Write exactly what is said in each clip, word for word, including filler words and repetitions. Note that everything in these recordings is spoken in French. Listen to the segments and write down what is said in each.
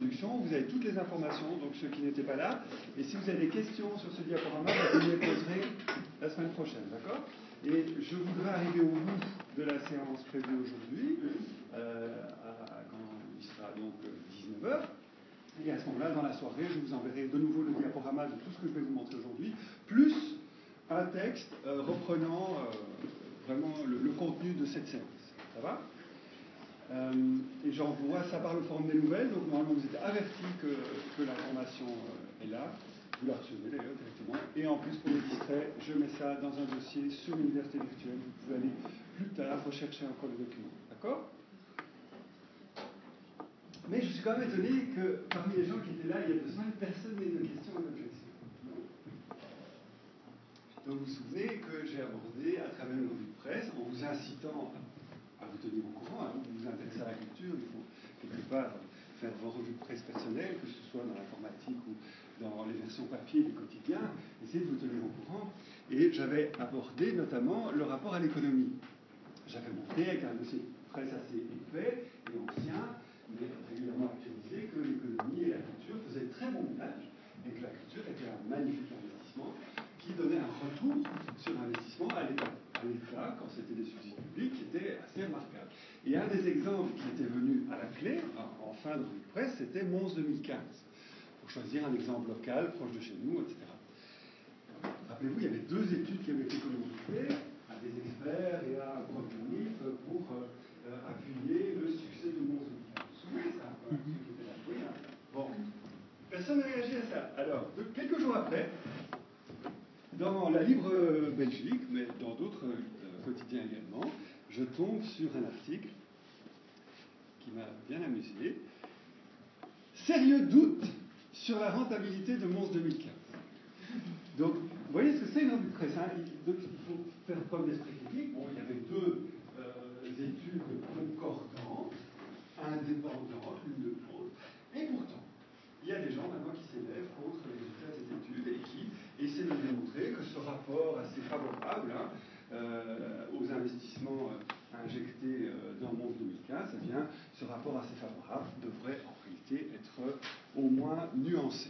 Vous avez toutes les informations, donc ceux qui n'étaient pas là. Et si vous avez des questions sur ce diaporama, vous me les poserez la semaine prochaine, d'accord? Et je voudrais arriver au bout de la séance prévue aujourd'hui, euh, quand il sera donc dix-neuf heures. Et à ce moment-là, dans la soirée, je vous enverrai de nouveau le diaporama de tout ce que je vais vous montrer aujourd'hui, plus un texte euh, reprenant euh, vraiment le, le contenu de cette séance. Ça va? Euh, et j'envoie ça par le forum des nouvelles, donc normalement vous êtes avertis que, que l'information euh, est là, vous la recevez d'ailleurs directement, et en plus pour les distraits, je mets ça dans un dossier sur l'université virtuelle, vous pouvez aller plus tard rechercher encore le document, d'accord? Mais je suis quand même étonné que parmi les gens qui étaient là il y a deux semaines, personne n'ait de questions ou d'objections. Donc vous vous souvenez que j'ai abordé à travers une revue de presse, en vous incitant à vous tenir au courant, hein, vous vous intéressez à la culture, il faut quelque part faire vos revues de presse personnelles, que ce soit dans l'informatique ou dans les versions papier du quotidien, essayez de vous tenir au courant. Et j'avais abordé notamment le rapport à l'économie. J'avais montré avec un dossier de presse assez épais et ancien, mais régulièrement actualisé, que l'économie et la culture faisaient très bon ménage, et que la culture était un magnifique investissement qui donnait un retour sur investissement à l'État. À l'État, quand c'était des subsides publics, qui était assez remarquable. Et un des exemples qui était venu à la clé, en fin de revue de presse, c'était Mons deux mille quinze. Pour choisir un exemple local, proche de chez nous, et cetera. Rappelez-vous, il y avait deux études qui avaient été commanditées à des experts et à un premier pour euh, appuyer le succès de Mons deux mille quinze. Vous vous souvenez ça? Ceux qui étaient là. Oui, hein. Bon. Personne n'a réagi à ça. Alors, de, quelques jours après, dans la Libre Belgique, mais dans d'autres euh, quotidiens également, je tombe sur un article qui m'a bien amusé. Sérieux doute sur la rentabilité de Mons deux mille quinze. Donc, vous voyez ce que c'est une revue de presse, hein? Donc, il faut faire preuve d'esprit critique. Bon, il y avait deux euh, études concordantes, indépendantes l'une de l'autre, et pourtant, il y a des gens maintenant qui s'élèvent contre les résultats de cette étude et qui essaient de démontrer que ce rapport assez favorable hein, euh, aux investissements euh, injectés euh, dans Mons deux mille quinze, eh bien, ce rapport assez favorable devrait en réalité être euh, au moins nuancé.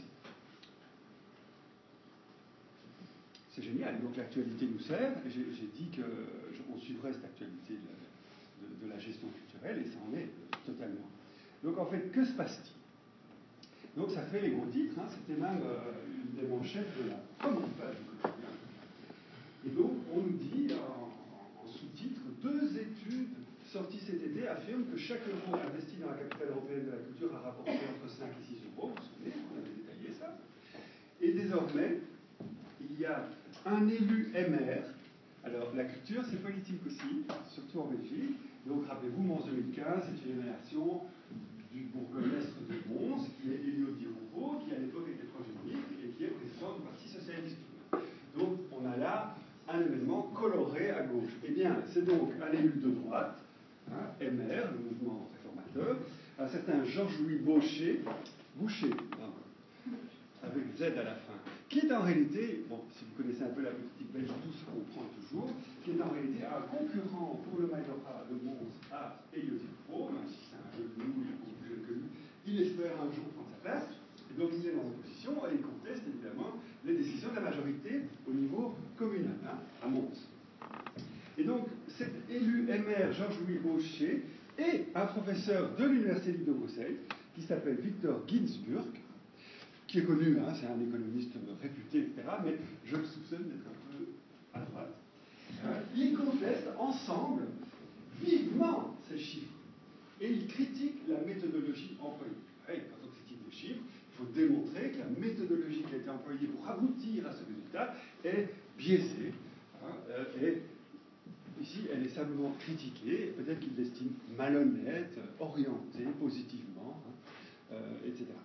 C'est génial, donc l'actualité nous sert, et j'ai, j'ai dit qu'on suivrait cette actualité de, de, de la gestion culturelle, et ça en est totalement. Donc en fait, que se passe-t-il? Donc ça fait les gros titres, hein, c'était même euh, une des manchettes de la première page du quotidien. Et donc on nous dit en, en, en sous-titre, deux études sorties cet été affirment que chaque euro investi dans la capitale européenne de la culture a rapporté entre cinq et six euros, vous vous souvenez, on avait détaillé ça. Et désormais, il y a un élu M R. Alors la culture c'est politique aussi, surtout en Belgique. Donc rappelez-vous, Mons deux mille quinze, c'est une émanation du bourgmestre de Mons, qui est Elio Di Ruvo, qui à l'époque était proche de Munich et qui est président du Parti socialiste. Donc on a là un événement coloré à gauche. Eh bien, c'est donc un élu de droite, hein, M R, le mouvement réformateur, un certain Georges-Louis Boucher, Boucher, pardon, avec Z à la fin, qui est en réalité, bon, si vous connaissez un peu la politique belge, tout se comprend toujours, qui est en réalité un concurrent pour le majorat de Mons à Elio Di Ruvo, même si c'est un jeu de nous, il est beaucoup plus jeune que nous, il espère un jour prendre sa place, et donc il est dans l'opposition et il conteste évidemment les décisions de la majorité au niveau communal, hein, à Mons. Et donc cet élu M R Georges-Louis Boucher est un professeur de l'Université libre de Bruxelles qui s'appelle Victor Ginsburg, qui est connu, hein, c'est un économiste réputé, et cetera, mais je le soupçonne d'être un peu à droite. Hein, ils contestent ensemble vivement ces chiffres et ils critiquent la méthodologie employée. Et quand on critique les chiffres, il faut démontrer que la méthodologie qui a été employée pour aboutir à ce résultat est biaisée. Hein, et ici, elle est simplement critiquée, peut-être qu'ils l'estiment malhonnête, orientée positivement, hein, euh, et cetera.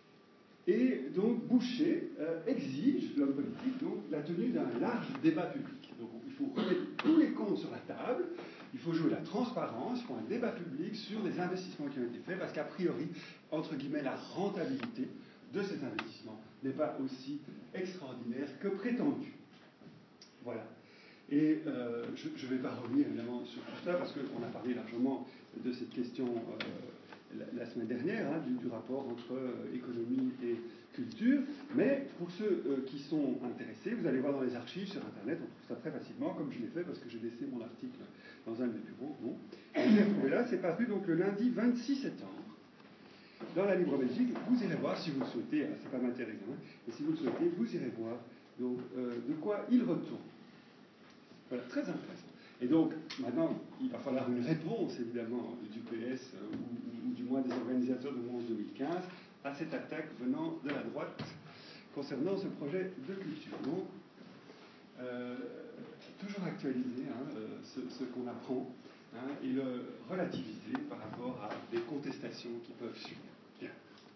Et donc Boucher euh, exige, l'homme politique, donc, la tenue d'un large débat public. Donc il faut remettre tous les comptes sur la table, il faut jouer la transparence, il faut un débat public sur les investissements qui ont été faits, parce qu'a priori, entre guillemets, la rentabilité de ces investissements n'est pas aussi extraordinaire que prétendu. Voilà. Et euh, je ne vais pas revenir évidemment sur tout ça, parce qu'on a parlé largement de cette question euh, la, la semaine dernière, hein, du, du rapport entre euh, économie et culture. Mais pour ceux euh, qui sont intéressés, vous allez voir dans les archives sur Internet, on trouve ça très facilement, comme je l'ai fait parce que j'ai laissé mon article dans un de mes bureaux. Bon. Et je l'ai retrouvé là, c'est paru donc le lundi vingt-six septembre. Dans la Libre Belgique, vous irez voir, si vous le souhaitez, hein, c'est pas matière examen, et si vous le souhaitez, vous irez voir donc, euh, de quoi il retourne. Voilà, très intéressant. Et donc, maintenant, il va falloir une réponse, évidemment, du P S, euh, ou, ou, ou du moins des organisateurs de onze deux mille quinze, à cette attaque venant de la droite concernant ce projet de culture. Donc, euh, toujours actualiser hein, euh, ce, ce qu'on apprend, hein, et le relativiser par rapport à des contestations qui peuvent suivre. Bien.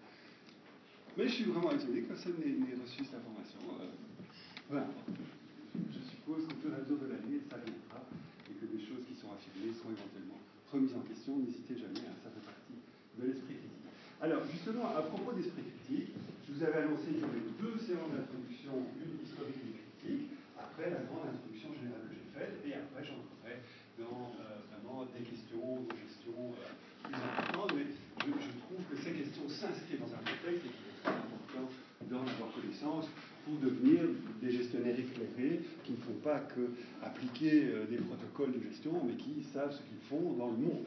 Mais je suis vraiment étonné que personne n'ait reçu cette information. Euh, voilà. Je suppose qu'au fur et à mesure de l'année, ça viendra et que des choses qui sont affirmées seront éventuellement remises en question. N'hésitez jamais, hein, ça fait partie de l'esprit critique. Alors, justement, à propos d'esprit critique, je vous avais annoncé qu'il y aurait deux séances d'introduction, une historique et une critique, après la grande introduction générale que j'ai faite, et après j'entrerai dans euh, vraiment des questions de gestion euh, plus importantes, mais je, je trouve que ces questions s'inscrivent dans un contexte et qu'il est très important d'en avoir connaissance pour devenir des gestionnaires éclairés qui ne font pas que appliquer euh, des protocoles de gestion, mais qui savent ce qu'ils font dans le monde.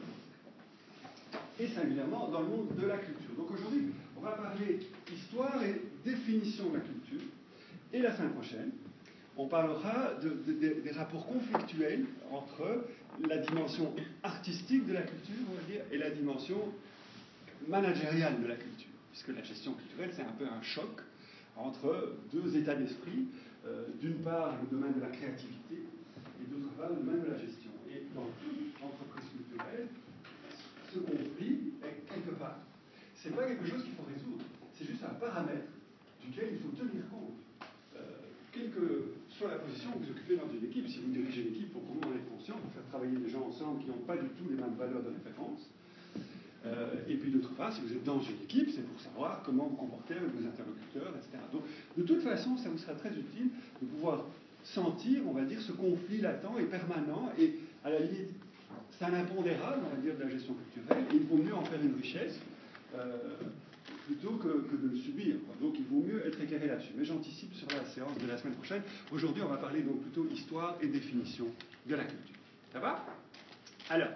Et singulièrement dans le monde de la culture. Donc aujourd'hui, on va parler histoire et définition de la culture. Et la semaine prochaine, on parlera de, de, de, des rapports conflictuels entre la dimension artistique de la culture, on va dire, et la dimension managériale de la culture. Puisque la gestion culturelle, c'est un peu un choc entre deux états d'esprit, euh, d'une part le domaine de la créativité, et d'autre part le domaine de la gestion. Et dans toute entreprise culturelle, ce conflit est quelque part. Ce n'est pas quelque chose qu'il faut résoudre, c'est juste un paramètre duquel il faut tenir compte. Euh, quelle que soit la position que vous occupez dans une équipe, si vous dirigez l'équipe, il faut vraiment en être conscient, pour faire travailler des gens ensemble qui n'ont pas du tout les mêmes valeurs de référence. Euh, et puis d'autre part, si vous êtes dans une équipe, c'est pour savoir comment vous comporter avec vos interlocuteurs, et cetera. Donc, de toute façon, ça vous sera très utile de pouvoir sentir, on va dire, ce conflit latent et permanent, et à la limite, c'est un impondérable, on va dire, de la gestion culturelle, et il vaut mieux en faire une richesse euh, plutôt que, que de le subir. Quoi. Donc, il vaut mieux être éclairé là-dessus. Mais j'anticipe sur la séance de la semaine prochaine. Aujourd'hui, on va parler donc plutôt histoire et définition de la culture. Ça va? Alors.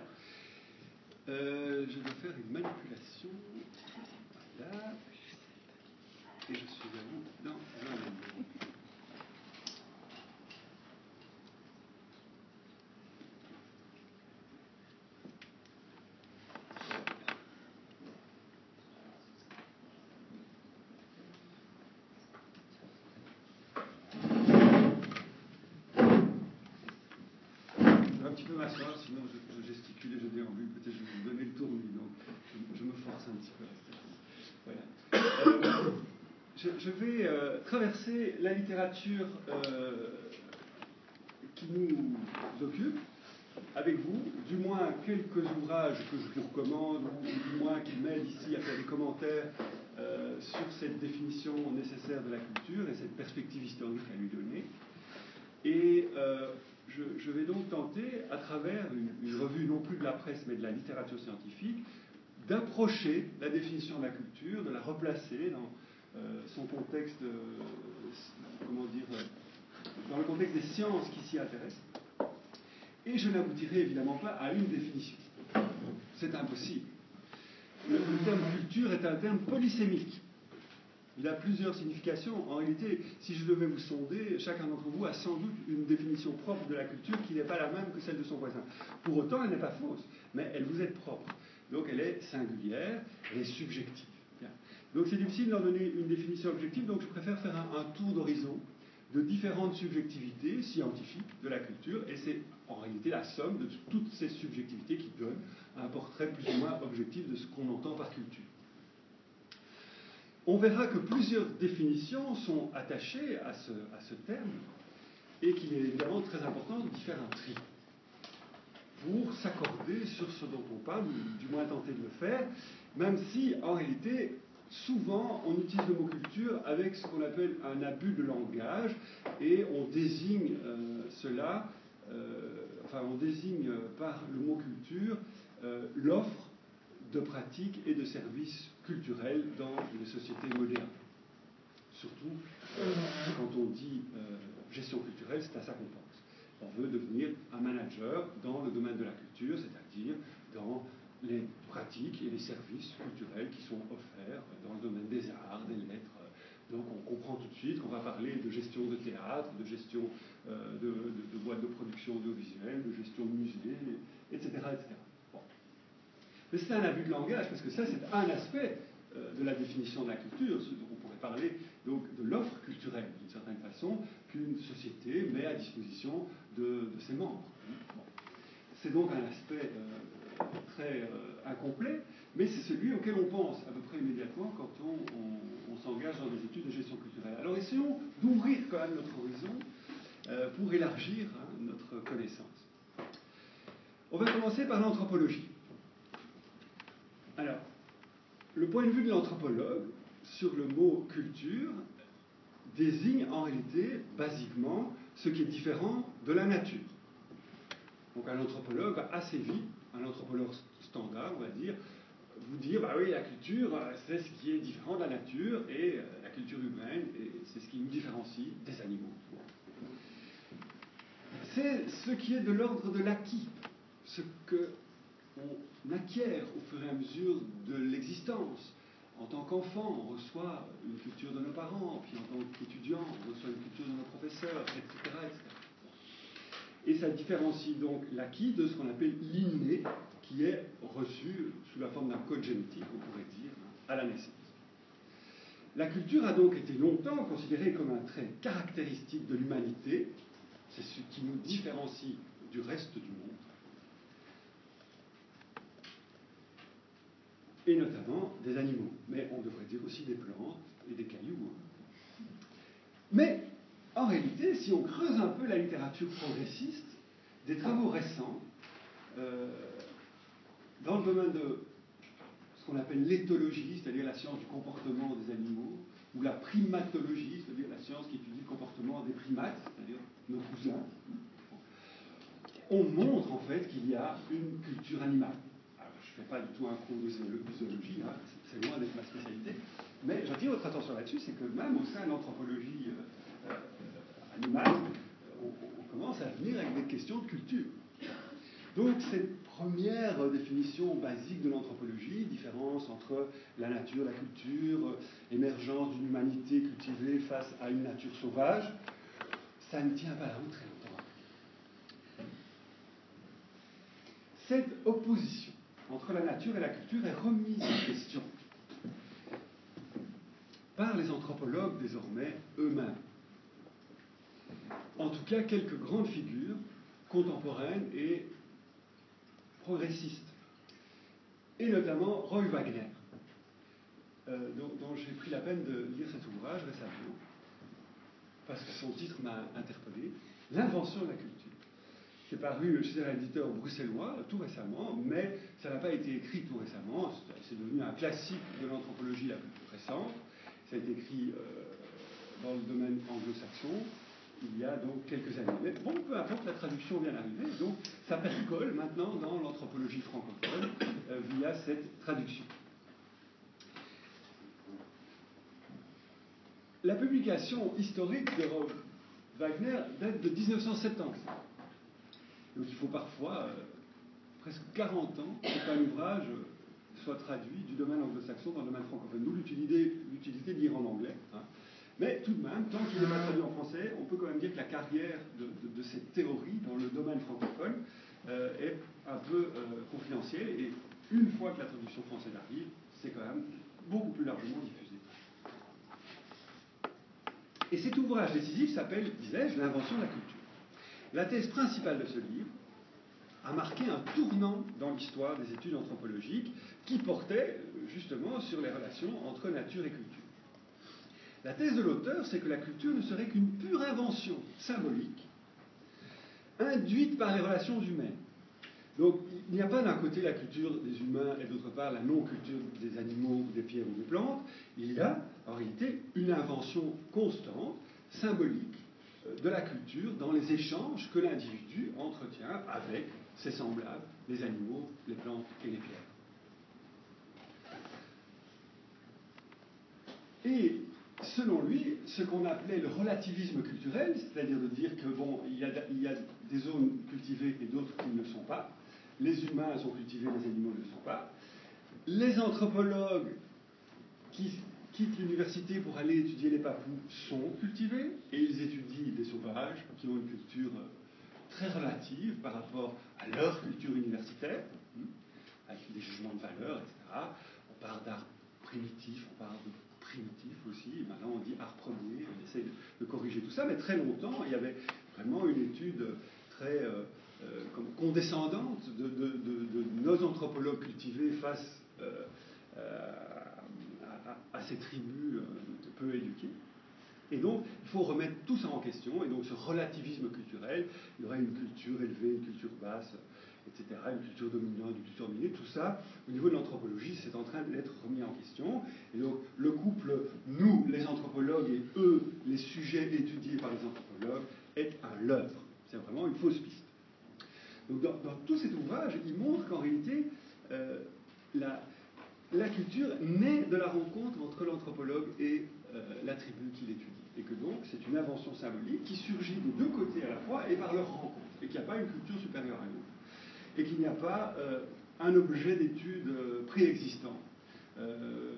Euh, je vais faire une manipulation. Voilà. Et je suis à vous dans un numéro. Je vais un petit peu m'asseoir, sinon je, je gesticule et je déambule. Peut-être je vais vous donner le tournis, donc je, je me force un petit peu à rester. Voilà. Euh, je, je vais euh, traverser la littérature euh, qui nous occupe avec vous, du moins quelques ouvrages que je vous recommande, ou du moins qui m'aident ici à faire des commentaires euh, sur cette définition nécessaire de la culture et cette perspective historique à lui donner. Et euh, je, je vais donc tenter, à travers une, une revue non plus de la presse mais de la littérature scientifique, d'approcher la définition de la culture, de la replacer dans euh, son contexte, euh, comment dire, euh, dans le contexte des sciences qui s'y intéressent. Et je n'aboutirai évidemment pas à une définition. C'est impossible. Le, le terme culture est un terme polysémique. Il a plusieurs significations. En réalité, si je devais vous sonder, chacun d'entre vous a sans doute une définition propre de la culture qui n'est pas la même que celle de son voisin. Pour autant, elle n'est pas fausse, mais elle vous est propre. Donc elle est singulière, elle est subjective. Bien. Donc c'est difficile d'en donner une définition objective, donc je préfère faire un, un tour d'horizon de différentes subjectivités scientifiques de la culture, et c'est en réalité la somme de toutes ces subjectivités qui donnent un portrait plus ou moins objectif de ce qu'on entend par culture. On verra que plusieurs définitions sont attachées à ce, à ce terme, et qu'il est évidemment très important d'y faire un tri pour s'accorder sur ce dont on parle, ou du moins tenter de le faire, même si, en réalité, souvent, on utilise le mot culture avec ce qu'on appelle un abus de langage, et on désigne euh, cela, euh, enfin, on désigne par le mot culture euh, l'offre de pratiques et de services culturels dans les sociétés modernes. Surtout, euh, quand on dit euh, gestion culturelle, c'est à ça qu'on pense. On veut devenir un manager dans le domaine de la culture, c'est-à-dire dans les pratiques et les services culturels qui sont offerts dans le domaine des arts, des lettres. Donc on comprend tout de suite qu'on va parler de gestion de théâtre, de gestion euh, de, de, de boîtes de production audiovisuelle, de gestion de musées, et cetera et cetera. Bon. Mais c'est un abus de langage, parce que ça, c'est un aspect euh, de la définition de la culture. On pourrait parler donc de l'offre culturelle, d'une certaine façon, qu'une société met à disposition de, de ses membres. Bon. C'est donc un aspect euh, très euh, incomplet, mais c'est celui auquel on pense à peu près immédiatement quand on, on, on s'engage dans des études de gestion culturelle. Alors essayons d'ouvrir quand même notre horizon euh, pour élargir hein, notre connaissance. On va commencer par l'anthropologie. Alors, le point de vue de l'anthropologue sur le mot culture désigne en réalité, basiquement, ce qui est différent de la nature. Donc un anthropologue va assez vite, un anthropologue standard, on va dire, vous dire, bah oui, la culture, c'est ce qui est différent de la nature, et euh, la culture humaine, et c'est ce qui nous différencie des animaux. C'est ce qui est de l'ordre de l'acquis, ce qu'on acquiert au fur et à mesure de l'existence. En tant qu'enfant, on reçoit une culture de nos parents, puis en tant qu'étudiant, on reçoit une culture de nos professeurs, et cetera, et cetera. Et ça différencie donc l'acquis de ce qu'on appelle l'inné, qui est reçu sous la forme d'un code génétique, on pourrait dire, à la naissance. La culture a donc été longtemps considérée comme un trait caractéristique de l'humanité, c'est ce qui nous différencie du reste du monde, et notamment des animaux, mais on devrait dire aussi des plantes et des cailloux. Mais en réalité, si on creuse un peu la littérature progressiste, des travaux récents euh, dans le domaine de ce qu'on appelle l'éthologie, c'est-à-dire la science du comportement des animaux, ou la primatologie, c'est-à-dire la science qui étudie le comportement des primates, c'est-à-dire nos cousins, on montre en fait qu'il y a une culture animale. Alors, je ne fais pas du tout un cours de zoologie, hein, c'est loin d'être ma spécialité, mais j'attire votre attention là-dessus, c'est que même au sein de l'anthropologie euh, euh, animale, on, on commence à venir avec des questions de culture. Donc cette première définition basique de l'anthropologie, différence entre la nature, la culture, émergence d'une humanité cultivée face à une nature sauvage, ça ne tient pas la route très longtemps. Cette opposition entre la nature et la culture est remise en question par les anthropologues désormais eux-mêmes. En tout cas, quelques grandes figures contemporaines et progressistes, et notamment Roy Wagner, euh, dont, dont j'ai pris la peine de lire cet ouvrage récemment, parce que son titre m'a interpellé, L'invention de la culture. C'est paru chez un éditeur bruxellois tout récemment, mais ça n'a pas été écrit tout récemment, c'est devenu un classique de l'anthropologie la plus récente. Ça a été écrit euh, dans le domaine anglo-saxon il y a donc quelques années. Mais bon, peu importe, la traduction vient d'arriver, donc ça percole maintenant dans l'anthropologie francophone euh, via cette traduction. La publication historique de Roy Wagner date de dix-neuf cent soixante-dix. Donc il faut parfois euh, presque quarante ans pour qu'un ouvrage soit traduit du domaine anglo-saxon dans le domaine francophone. Nous, l'utilité de lire en anglais. Hein. Mais tout de même, tant qu'il n'est pas traduit en français, on peut quand même dire que la carrière de, de, de cette théorie dans le domaine francophone euh, est un peu euh, confidentielle. Et une fois que la traduction française arrive, c'est quand même beaucoup plus largement diffusé. Et cet ouvrage décisif s'appelle, disais-je, L'invention de la culture. La thèse principale de ce livre a marqué un tournant dans l'histoire des études anthropologiques qui portait justement sur les relations entre nature et culture. La thèse de l'auteur, c'est que la culture ne serait qu'une pure invention symbolique induite par les relations humaines. Donc il n'y a pas d'un côté la culture des humains et d'autre part la non-culture des animaux, des pierres ou des plantes. Il y a en réalité une invention constante, symbolique, de la culture dans les échanges que l'individu entretient avec ses semblables, les animaux, les plantes et les pierres. Et selon lui, ce qu'on appelait le relativisme culturel, c'est-à-dire de dire que bon, il y a, il y a des zones cultivées et d'autres qui ne le sont pas, les humains sont cultivés, les animaux ne le sont pas, les anthropologues qui quittent l'université pour aller étudier les papous sont cultivés, et ils étudient des sauvages qui ont une culture très relative par rapport à leur culture universitaire, avec des jugements de valeur, et cetera. On parle d'art primitif, on parle de primitif aussi, et maintenant on dit art premier, on essaye de, de corriger tout ça, mais très longtemps, il y avait vraiment une étude très euh, euh, comme condescendante de, de, de, de nos anthropologues cultivés face euh, euh, à, à, à ces tribus euh, peu éduquées. Et donc, il faut remettre tout ça en question, et donc ce relativisme culturel, il y aurait une culture élevée, une culture basse, et cetera, une culture dominante, une culture dominée, tout ça, au niveau de l'anthropologie, c'est en train d'être remis en question. Et donc, le couple, nous, les anthropologues, et eux, les sujets étudiés par les anthropologues, est un leurre. C'est vraiment une fausse piste. Donc, dans, dans tout cet ouvrage, il montre qu'en réalité, euh, la, la culture naît de la rencontre entre l'anthropologue et euh, la tribu qu'il étudie. Et que donc, c'est une invention symbolique qui surgit des deux côtés à la fois et par leur rencontre. Et qu'il n'y a pas une culture supérieure à l'autre. Et qu'il n'y a pas euh, un objet d'étude euh, préexistant. Euh,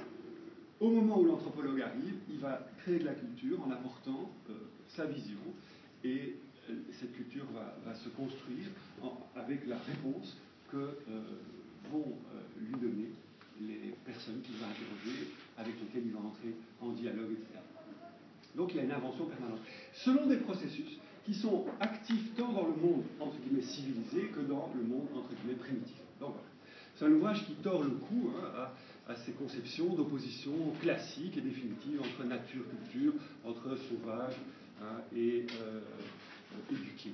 au moment où l'anthropologue arrive, il va créer de la culture en apportant euh, sa vision, et euh, cette culture va, va se construire en, avec la réponse que euh, vont euh, lui donner les personnes qu'il va interroger, avec lesquelles il va entrer en dialogue, et cetera. Donc il y a une invention permanente. Selon des processus qui sont actifs tant dans le monde, entre guillemets, civilisé, que dans le monde, entre guillemets, primitif. Donc voilà. C'est un ouvrage qui tord le cou hein, à, à ces conceptions d'opposition classique et définitive entre nature-culture, entre sauvage hein, et euh, éduqué.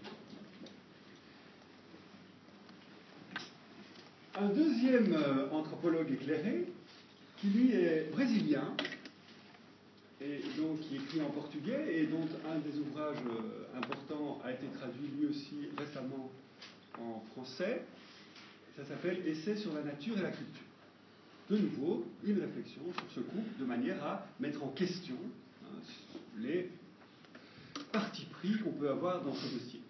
Un deuxième euh, anthropologue éclairé, qui lui est brésilien, et donc qui écrit en portugais, et dont un des ouvrages euh, importants a été traduit lui aussi récemment en français. Ça s'appelle Essai sur la nature et la culture. De nouveau, une réflexion sur ce couple de manière à mettre en question hein, les partis pris qu'on peut avoir dans ce dossier.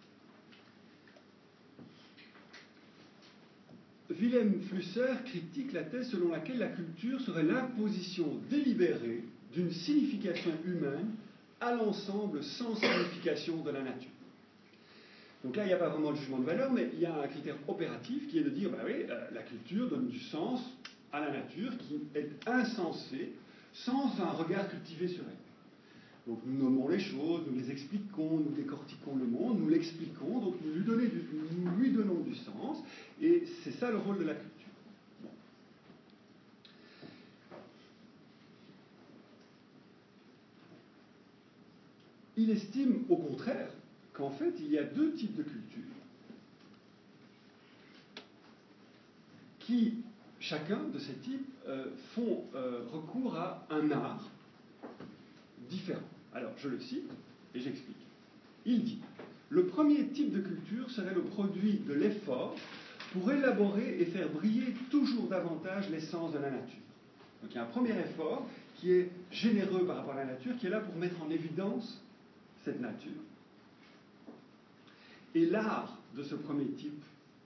Wilhelm Flusser critique la thèse selon laquelle la culture serait l'imposition délibérée d'une signification humaine à l'ensemble sans signification de la nature. Donc là, il n'y a pas vraiment de jugement de valeur, mais il y a un critère opératif qui est de dire, bah oui, euh, la culture donne du sens à la nature qui est insensée sans un regard cultivé sur elle. Donc nous nommons les choses, nous les expliquons, nous décortiquons le monde, nous l'expliquons, donc nous lui, donnons du, nous lui donnons du sens, et c'est ça le rôle de la culture. Bon. Il estime au contraire qu'en fait il y a deux types de cultures qui, chacun de ces types, euh, font euh, recours à un art différent. Alors, je le cite et j'explique. Il dit « Le premier type de culture serait le produit de l'effort pour élaborer et faire briller toujours davantage l'essence de la nature. » Donc, il y a un premier effort qui est généreux par rapport à la nature, qui est là pour mettre en évidence cette nature. Et l'art de ce premier type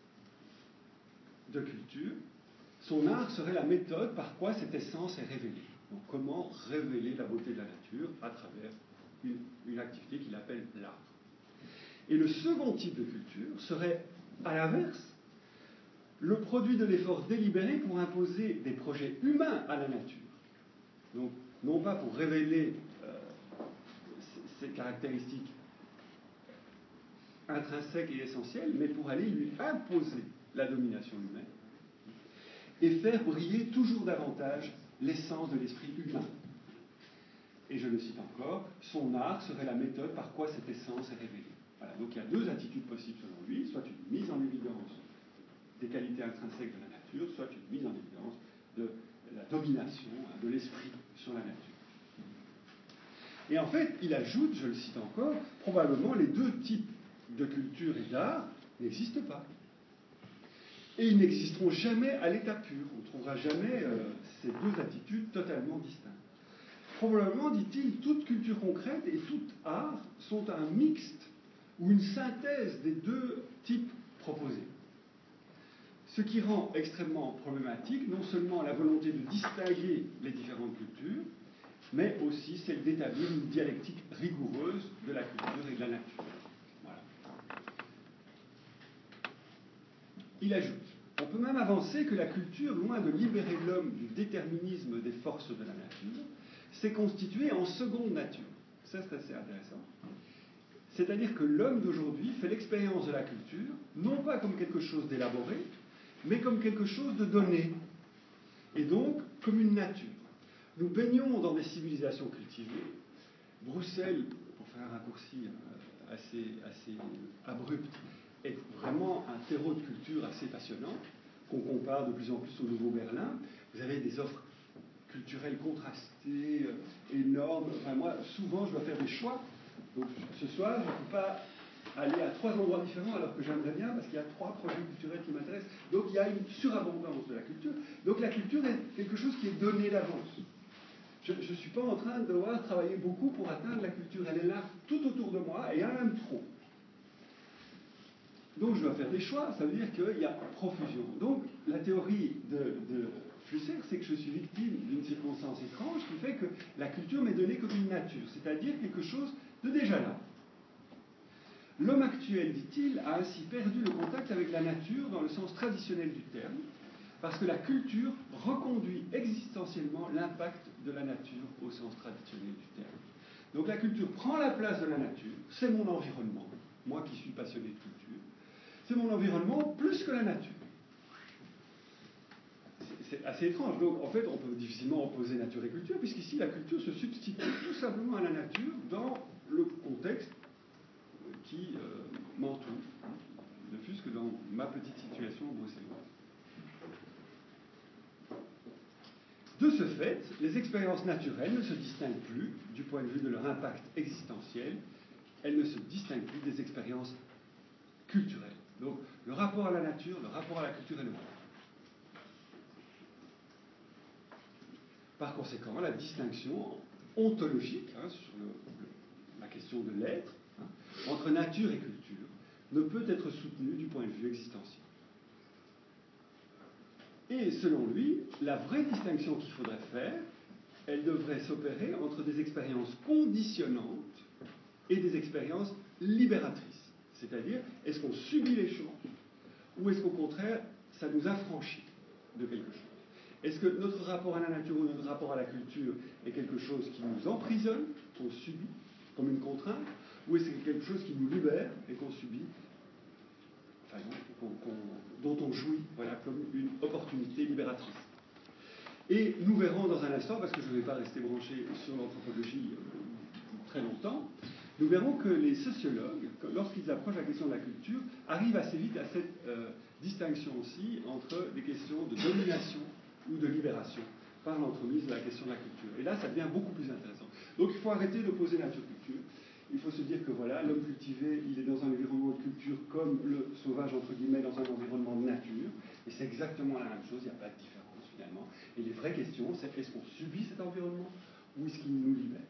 de culture, son art serait la méthode par quoi cette essence est révélée. Donc, comment révéler la beauté de la nature à travers une, une activité qu'il appelle l'art. Et le second type de culture serait, à l'inverse, le produit de l'effort délibéré pour imposer des projets humains à la nature. Donc, non pas pour révéler euh, ses caractéristiques intrinsèques et essentielles, mais pour aller lui imposer la domination humaine et faire briller toujours davantage l'essence de l'esprit humain. Et je le cite encore, son art serait la méthode par quoi cette essence est révélée. Voilà, donc il y a deux attitudes possibles selon lui, soit une mise en évidence des qualités intrinsèques de la nature, soit une mise en évidence de la domination de l'esprit sur la nature. Et en fait, il ajoute, je le cite encore, probablement les deux types de culture et d'art n'existent pas. Et ils n'existeront jamais à l'état pur. On ne trouvera jamais euh, ces deux attitudes totalement distinctes. Probablement, dit-il, toute culture concrète et tout art sont un mixte ou une synthèse des deux types proposés. Ce qui rend extrêmement problématique non seulement la volonté de distinguer les différentes cultures, mais aussi celle d'établir une dialectique rigoureuse de la culture et de la nature. Voilà. Il ajoute, on peut même avancer que la culture, loin de libérer l'homme du déterminisme des forces de la nature, s'est constituée en seconde nature. Ça, c'est assez intéressant. C'est-à-dire que l'homme d'aujourd'hui fait l'expérience de la culture, non pas comme quelque chose d'élaboré, mais comme quelque chose de donné, et donc comme une nature. Nous baignons dans des civilisations cultivées. Bruxelles, pour faire un raccourci assez, assez abrupt, est vraiment un terreau de culture assez passionnant, qu'on compare de plus en plus au Nouveau Berlin. Vous avez des offres culturelles contrastées, énormes. Enfin, moi, souvent, je dois faire des choix. Donc, ce soir, je ne peux pas aller à trois endroits différents alors que j'aimerais bien parce qu'il y a trois projets culturels qui m'intéressent. Donc, il y a une surabondance de la culture. Donc, la culture est quelque chose qui est donné d'avance. Je ne suis pas en train de devoir travailler beaucoup pour atteindre la culture. Elle est là tout autour de moi et il y en a même trop. Donc, je dois faire des choix. Ça veut dire qu'il y a profusion. Donc, la théorie de, de Flusser, c'est que je suis victime d'une circonstance étrange qui fait que la culture m'est donnée comme une nature, c'est-à-dire quelque chose de déjà là. L'homme actuel, dit-il, a ainsi perdu le contact avec la nature dans le sens traditionnel du terme, parce que la culture reconduit existentiellement l'impact de la nature au sens traditionnel du terme. Donc la culture prend la place de la nature, c'est mon environnement, moi qui suis passionné de culture, c'est mon environnement plus que la nature. C'est assez étrange. Donc, en fait, on peut difficilement opposer nature et culture, puisqu'ici, la culture se substitue tout simplement à la nature dans le contexte qui euh, m'entoure, ne fût-ce que dans ma petite situation bruxelloise. De ce fait, les expériences naturelles ne se distinguent plus, du point de vue de leur impact existentiel, elles ne se distinguent plus des expériences culturelles. Donc, le rapport à la nature, le rapport à la culture est le même. Par conséquent, la distinction ontologique, hein, sur le, le, la question de l'être, hein, entre nature et culture, ne peut être soutenue du point de vue existentiel. Et selon lui, la vraie distinction qu'il faudrait faire, elle devrait s'opérer entre des expériences conditionnantes et des expériences libératrices. C'est-à-dire, est-ce qu'on subit les choses ou est-ce qu'au contraire, ça nous affranchit de quelque chose? Est-ce que notre rapport à la nature ou notre rapport à la culture est quelque chose qui nous emprisonne, qu'on subit comme une contrainte, ou est-ce que c'est quelque chose qui nous libère et qu'on subit, enfin, qu'on, qu'on, dont on jouit, voilà, comme une opportunité libératrice? Et nous verrons dans un instant, parce que je ne vais pas rester branché sur l'anthropologie euh, très longtemps, nous verrons que les sociologues, lorsqu'ils approchent la question de la culture, arrivent assez vite à cette euh, distinction aussi entre des questions de domination ou de libération par l'entremise de la question de la culture. Et là, ça devient beaucoup plus intéressant. Donc, il faut arrêter d'opposer nature-culture. Il faut se dire que voilà, l'homme cultivé, il est dans un environnement de culture comme le sauvage, entre guillemets, dans un environnement de nature. Et c'est exactement la même chose, il n'y a pas de différence finalement. Et les vraies questions, c'est est-ce qu'on subit cet environnement ou est-ce qu'il nous libère?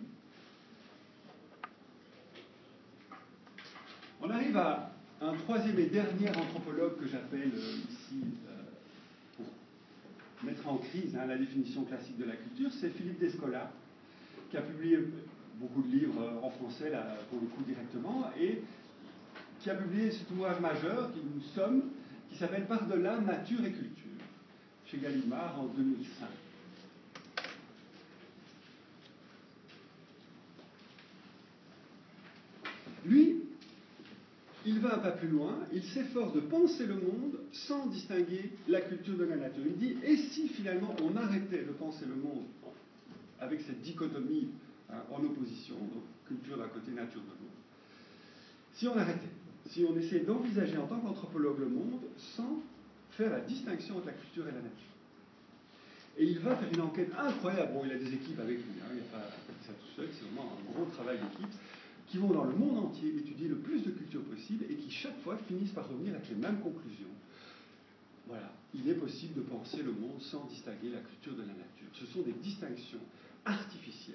On arrive à un troisième et dernier anthropologue que j'appelle euh, ici, euh, pour mettre en crise hein, la définition classique de la culture, c'est Philippe Descola, qui a publié beaucoup de livres en français, là, pour le coup directement, et qui a publié cet ouvrage majeur, qui est une somme, qui s'appelle Par-delà nature et culture, chez Gallimard en deux mille cinq. Lui, il va un pas plus loin, il s'efforce de penser le monde sans distinguer la culture de la nature. Il dit, et si finalement on arrêtait de penser le monde avec cette dichotomie hein, en opposition, donc culture d'un côté, nature de l'autre, si on arrêtait, si on essayait d'envisager en tant qu'anthropologue le monde sans faire la distinction entre la culture et la nature. Et il va faire une enquête incroyable. Bon, il a des équipes avec lui, hein, il n'a pas fait ça tout seul, c'est vraiment un gros travail d'équipe, qui vont dans le monde entier étudier le plus de cultures possible et qui chaque fois finissent par revenir avec les mêmes conclusions. Voilà, il est possible de penser le monde sans distinguer la culture de la nature. Ce sont des distinctions artificielles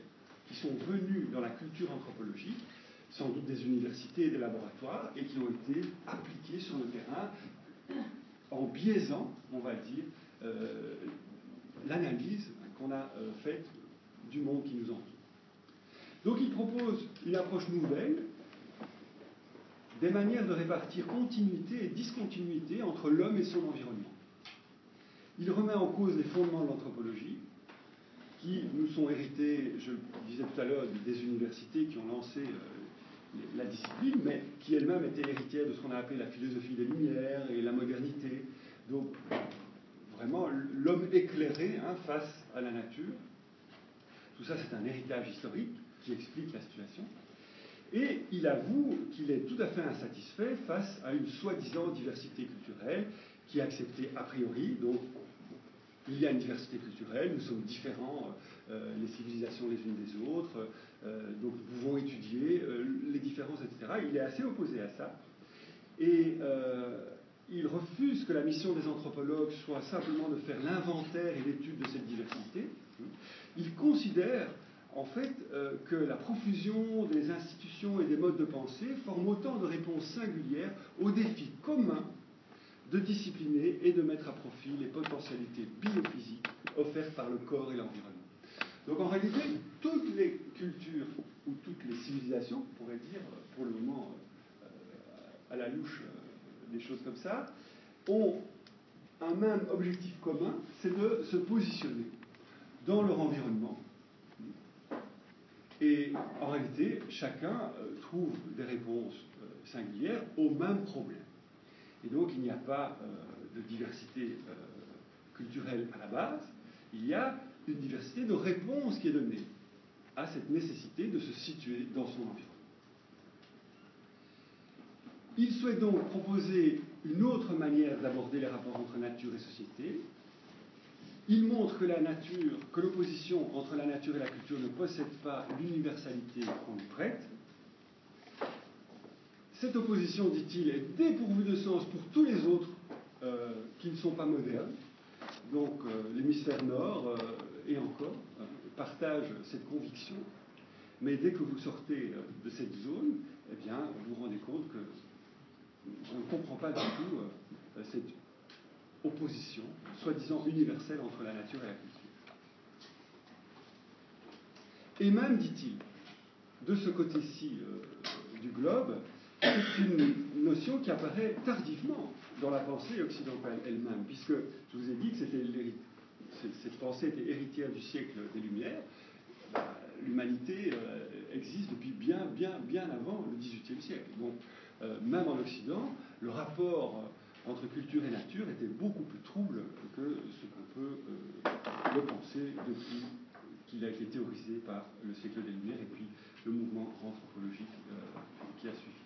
sont venus dans la culture anthropologique, sans doute des universités et des laboratoires, et qui ont été appliqués sur le terrain en biaisant, on va dire, euh, l'analyse qu'on a euh, faite du monde qui nous entoure. Donc il propose une approche nouvelle, des manières de répartir continuité et discontinuité entre l'homme et son environnement. Il remet en cause les fondements de l'anthropologie, qui nous sont hérités, je le disais tout à l'heure, des universités qui ont lancé euh, la discipline, mais qui elle-même était héritière de ce qu'on a appelé la philosophie des Lumières et la modernité. Donc, vraiment, l'homme éclairé hein, face à la nature. Tout ça, c'est un héritage historique qui explique la situation. Et il avoue qu'il est tout à fait insatisfait face à une soi-disant diversité culturelle qui est acceptée a priori. Donc, il y a une diversité culturelle, nous sommes différents, euh, les civilisations les unes des autres, euh, donc nous pouvons étudier euh, les différences, et cetera. Il est assez opposé à ça. Et euh, il refuse que la mission des anthropologues soit simplement de faire l'inventaire et l'étude de cette diversité. Il considère en fait euh, que la profusion des institutions et des modes de pensée forme autant de réponses singulières aux défis communs de discipliner et de mettre à profit les potentialités biophysiques offertes par le corps et l'environnement. Donc en réalité, toutes les cultures ou toutes les civilisations, on pourrait dire pour le moment euh, à la louche euh, des choses comme ça, ont un même objectif commun, c'est de se positionner dans leur environnement. Et en réalité, chacun euh, trouve des réponses euh, singulières au même problème. Et donc, il n'y a pas euh, de diversité euh, culturelle à la base, il y a une diversité de réponses qui est donnée à cette nécessité de se situer dans son environnement. Il souhaite donc proposer une autre manière d'aborder les rapports entre nature et société. Il montre que la nature, que l'opposition entre la nature et la culture ne possède pas l'universalité qu'on lui prête. Cette opposition, dit-il, est dépourvue de sens pour tous les autres euh, qui ne sont pas modernes. Donc euh, l'hémisphère nord, euh, et encore, euh, partage cette conviction. Mais dès que vous sortez euh, de cette zone, eh bien, vous vous rendez compte que on ne comprend pas du tout euh, cette opposition, soi-disant universelle, entre la nature et la culture. Et même, dit-il, de ce côté-ci euh, du globe, c'est une notion qui apparaît tardivement dans la pensée occidentale elle-même, puisque je vous ai dit que c'était cette pensée était héritière du siècle des Lumières. L'humanité euh, existe depuis bien, bien, bien avant le dix-huitième siècle. Donc, euh, même en Occident, le rapport entre culture et nature était beaucoup plus trouble que ce qu'on peut euh, le penser depuis qu'il a été théorisé par le siècle des Lumières et puis le mouvement anthropologique euh, qui a suivi.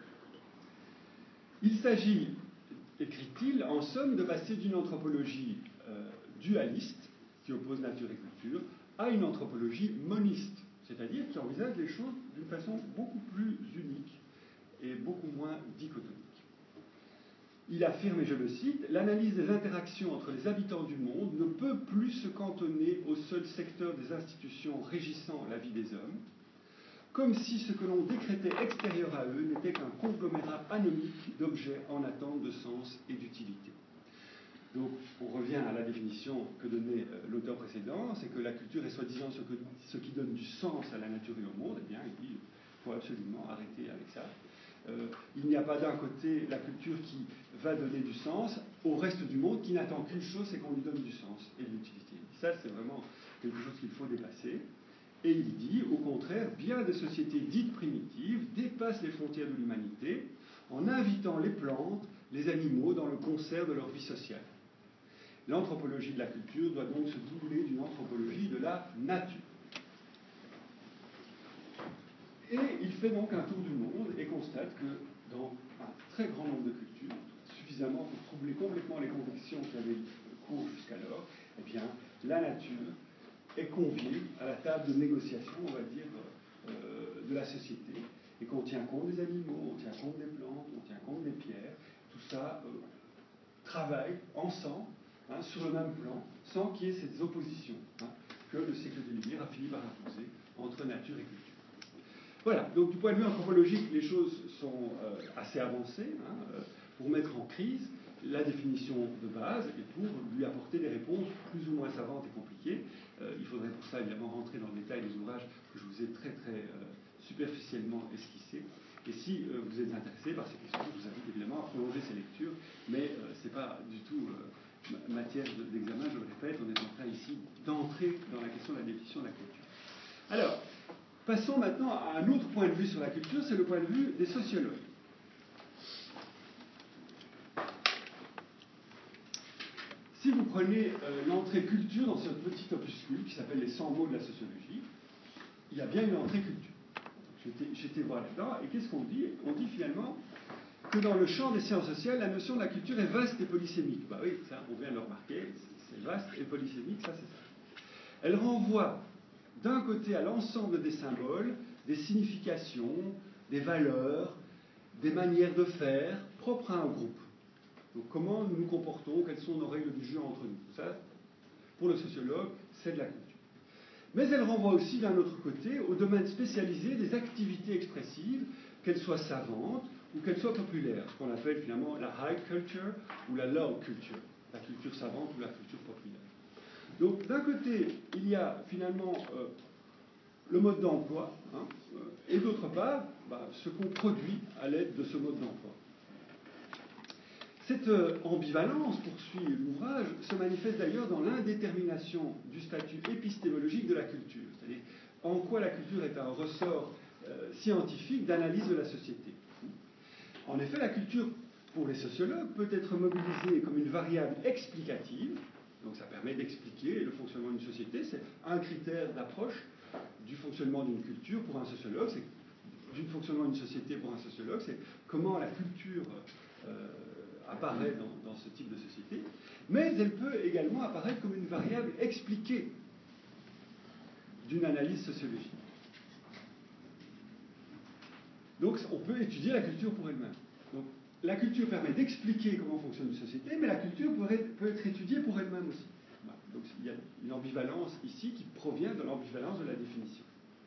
Il s'agit, écrit-il, en somme, de passer d'une anthropologie euh, dualiste, qui oppose nature et culture, à une anthropologie moniste, c'est-à-dire qui envisage les choses d'une façon beaucoup plus unique et beaucoup moins dichotomique. Il affirme, et je le cite, « L'analyse des interactions entre les habitants du monde ne peut plus se cantonner au seul secteur des institutions régissant la vie des hommes, comme si ce que l'on décrétait extérieur à eux n'était qu'un conglomérat anomique d'objets en attente de sens et d'utilité. » Donc, on revient à la définition que donnait euh, l'auteur précédent, c'est que la culture est soi-disant ce, que, ce qui donne du sens à la nature et au monde. Eh bien, il dit, il faut absolument arrêter avec ça. Euh, il n'y a pas d'un côté la culture qui va donner du sens au reste du monde qui n'attend qu'une chose, c'est qu'on lui donne du sens et de l'utilité. Ça, c'est vraiment quelque chose qu'il faut dépasser. Et il dit, au contraire, bien des sociétés dites primitives dépassent les frontières de l'humanité en invitant les plantes, les animaux dans le concert de leur vie sociale. L'anthropologie de la culture doit donc se doubler d'une anthropologie de la nature. Et il fait donc un tour du monde et constate que dans un très grand nombre de cultures, suffisamment pour troubler complètement les convictions qui avaient cours jusqu'alors, eh bien, la nature est conviée à la table de négociation, on va dire, euh, de la société, et qu'on tient compte des animaux, on tient compte des plantes, on tient compte des pierres, tout ça euh, travaille ensemble, hein, sur le même plan, sans qu'il y ait ces oppositions hein, que le siècle des Lumières a fini par imposer entre entre nature et culture. Voilà, donc du point de vue anthropologique, les choses sont euh, assez avancées hein, euh, pour mettre en crise la définition de base et pour lui apporter des réponses plus ou moins savantes et compliquées. Euh, il faudrait pour ça évidemment rentrer dans le détail des ouvrages que je vous ai très très euh, superficiellement esquissés. Et si euh, vous êtes intéressé par ces questions, je vous invite évidemment à prolonger ces lectures, mais euh, ce n'est pas du tout euh, matière d'examen, je le répète, on est en train ici d'entrer dans la question de la définition de la culture. Alors, passons maintenant à un autre point de vue sur la culture, c'est le point de vue des sociologues. Si vous prenez euh, l'entrée culture dans ce petit opuscule qui s'appelle les cent mots de la sociologie, il y a bien une entrée culture. J'étais voir là-dedans, et qu'est-ce qu'on dit? On dit finalement que dans le champ des sciences sociales, la notion de la culture est vaste et polysémique. Bah oui, ça, on vient de le remarquer, c'est vaste et polysémique, ça c'est ça. Elle renvoie d'un côté à l'ensemble des symboles, des significations, des valeurs, des manières de faire propres à un groupe. Donc comment nous nous comportons, quelles sont nos règles du jeu entre nous. Ça, pour le sociologue, c'est de la culture. Mais elle renvoie aussi d'un autre côté au domaine spécialisé des activités expressives, qu'elles soient savantes ou qu'elles soient populaires, ce qu'on appelle finalement la high culture ou la low culture, la culture savante ou la culture populaire. Donc d'un côté, il y a finalement euh, le mode d'emploi, hein, euh, et d'autre part, bah, ce qu'on produit à l'aide de ce mode d'emploi. Cette ambivalence, poursuit l'ouvrage, se manifeste d'ailleurs dans l'indétermination du statut épistémologique de la culture, c'est-à-dire en quoi la culture est un ressort euh, scientifique d'analyse de la société. En effet, la culture, pour les sociologues, peut être mobilisée comme une variable explicative, donc ça permet d'expliquer le fonctionnement d'une société, c'est un critère d'approche du fonctionnement d'une culture pour un sociologue, c'est du fonctionnement d'une société pour un sociologue, c'est comment la culture euh, apparaît dans, dans ce type de société, mais elle peut également apparaître comme une variable expliquée d'une analyse sociologique. Donc on peut étudier la culture pour elle-même. Donc la culture permet d'expliquer comment fonctionne une société, mais la culture peut être, peut être étudiée pour elle-même aussi. Voilà. Donc il y a une ambivalence ici qui provient de l'ambivalence de la définition.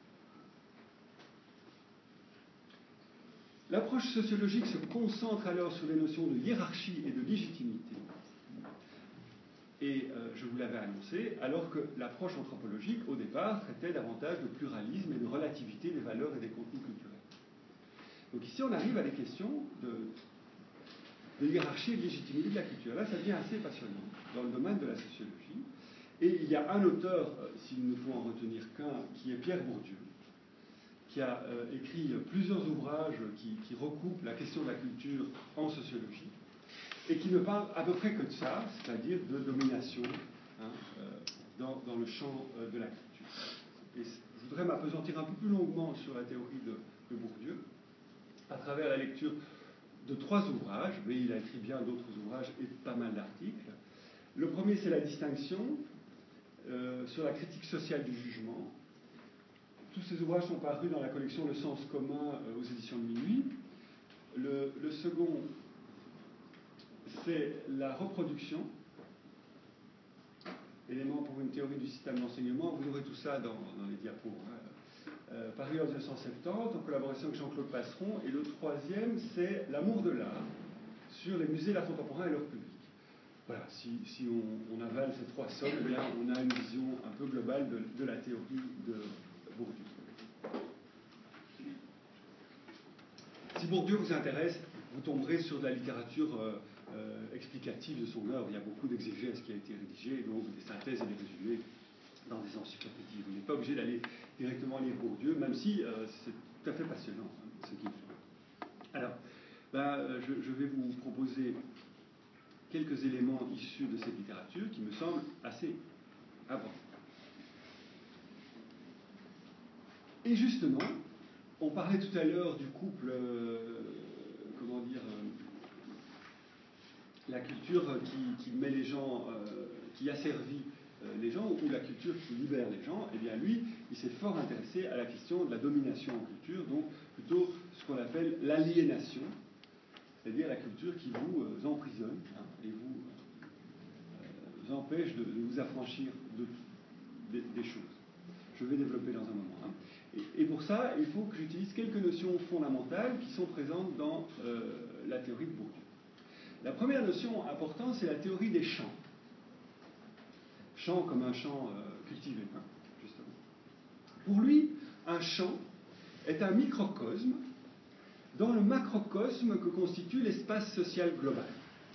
L'approche sociologique se concentre alors sur les notions de hiérarchie et de légitimité. Et euh, je vous l'avais annoncé, alors que l'approche anthropologique, au départ, traitait davantage de pluralisme et de relativité des valeurs et des contenus culturels. Donc ici, on arrive à des questions de, de hiérarchie et de légitimité de la culture. Là, ça devient assez passionnant dans le domaine de la sociologie. Et il y a un auteur, euh, s'il ne faut en retenir qu'un, qui est Pierre Bourdieu, qui a euh, écrit plusieurs ouvrages qui, qui recoupent la question de la culture en sociologie, et qui ne parle à peu près que de ça, c'est-à-dire de domination hein, euh, dans, dans le champ euh, de la culture. Et je voudrais m'appesantir un peu plus longuement sur la théorie de, de Bourdieu, à travers la lecture de trois ouvrages, mais il a écrit bien d'autres ouvrages et pas mal d'articles. Le premier, c'est la distinction euh, sur la critique sociale du jugement. Tous ces ouvrages sont parus dans la collection Le Sens commun euh, aux éditions de Minuit. Le, le second, c'est la reproduction, élément pour une théorie du système d'enseignement. Vous aurez tout ça dans, dans les diapos. Hein. Euh, paru en mille neuf cent soixante-dix, en collaboration avec Jean-Claude Passeron. Et le troisième, c'est L'amour de l'art, sur les musées d'art contemporain et leur public. Voilà, si, si on, on avale ces trois sommes, eh bien, on a une vision un peu globale de, de la théorie de Bourdieu. Si Bourdieu vous intéresse, vous tomberez sur de la littérature euh, euh, explicative de son œuvre. Il y a beaucoup d'exégèse qui a été rédigée, donc des synthèses et des résumés dans des encyclopédies. Vous n'êtes pas obligé d'aller directement lire Bourdieu, même si euh, c'est tout à fait passionnant hein, ce qu'il fait. Alors, ben, je, je vais vous proposer quelques éléments issus de cette littérature qui me semblent assez importants. Et justement, on parlait tout à l'heure du couple, euh, comment dire, euh, la culture qui, qui met les gens, euh, qui asservit euh, les gens, ou la culture qui libère les gens. Eh bien lui, il s'est fort intéressé à la question de la domination en culture, donc plutôt ce qu'on appelle l'aliénation, c'est-à-dire la culture qui vous euh, emprisonne hein, et vous, euh, vous empêche de, de vous affranchir de, de, des choses. je vais développer dans un moment. Hein. Et, et pour ça, il faut que j'utilise quelques notions fondamentales qui sont présentes dans euh, la théorie de Bourdieu. La première notion importante, c'est la théorie des champs. Champ comme un champ euh, cultivé, hein, justement. Pour lui, un champ est un microcosme dans le macrocosme que constitue l'espace social global.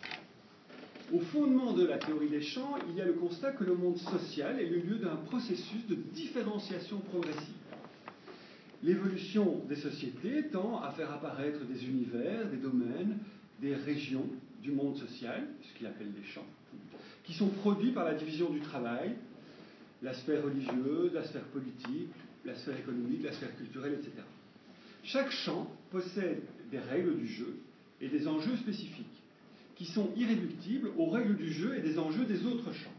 Au fondement de la théorie des champs, il y a le constat que le monde social est le lieu d'un processus de différenciation progressive. L'évolution des sociétés tend à faire apparaître des univers, des domaines, des régions du monde social, ce qu'il appelle les champs, qui sont produits par la division du travail, la sphère religieuse, la sphère politique, la sphère économique, la sphère culturelle, et cetera. Chaque champ possède des règles du jeu et des enjeux spécifiques qui sont irréductibles aux règles du jeu et des enjeux des autres champs.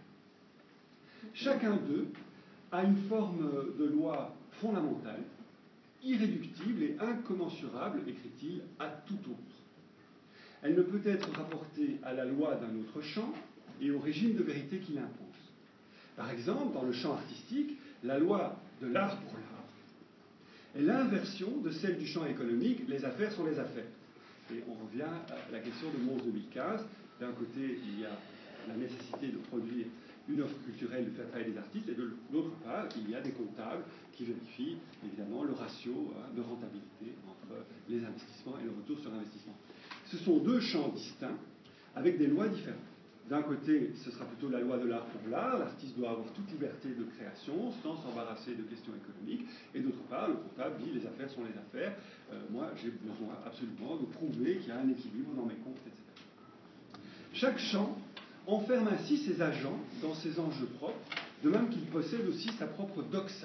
Chacun d'eux a une forme de loi fondamentale, irréductible et incommensurable, écrit-il, à tout autre. Elle ne peut être rapportée à la loi d'un autre champ et au régime de vérité qu'il impose. Par exemple, dans le champ artistique, la loi de l'art pour l'art est l'inversion de celle du champ économique, les affaires sont les affaires. Et on revient à la question de Mons deux mille quinze. D'un côté, il y a la nécessité de produire une offre culturelle, de faire travailler des artistes, et de l'autre part, il y a des comptables qui vérifient évidemment le ratio hein, de rentabilité entre les investissements et le retour sur investissement. Ce sont deux champs distincts avec des lois différentes. D'un côté, ce sera plutôt la loi de l'art pour l'art, l'artiste doit avoir toute liberté de création sans s'embarrasser de questions économiques, et d'autre part, le comptable dit les affaires sont les affaires, euh, moi j'ai besoin absolument de prouver qu'il y a un équilibre dans mes comptes, et cetera. Chaque champ enferme ainsi ses agents dans ses enjeux propres, de même qu'il possède aussi sa propre doxa.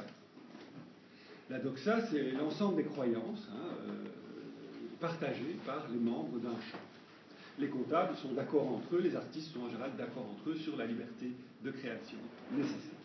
La doxa, c'est l'ensemble des croyances hein, euh, partagées par les membres d'un champ. Les comptables sont d'accord entre eux, les artistes sont en général d'accord entre eux sur la liberté de création nécessaire.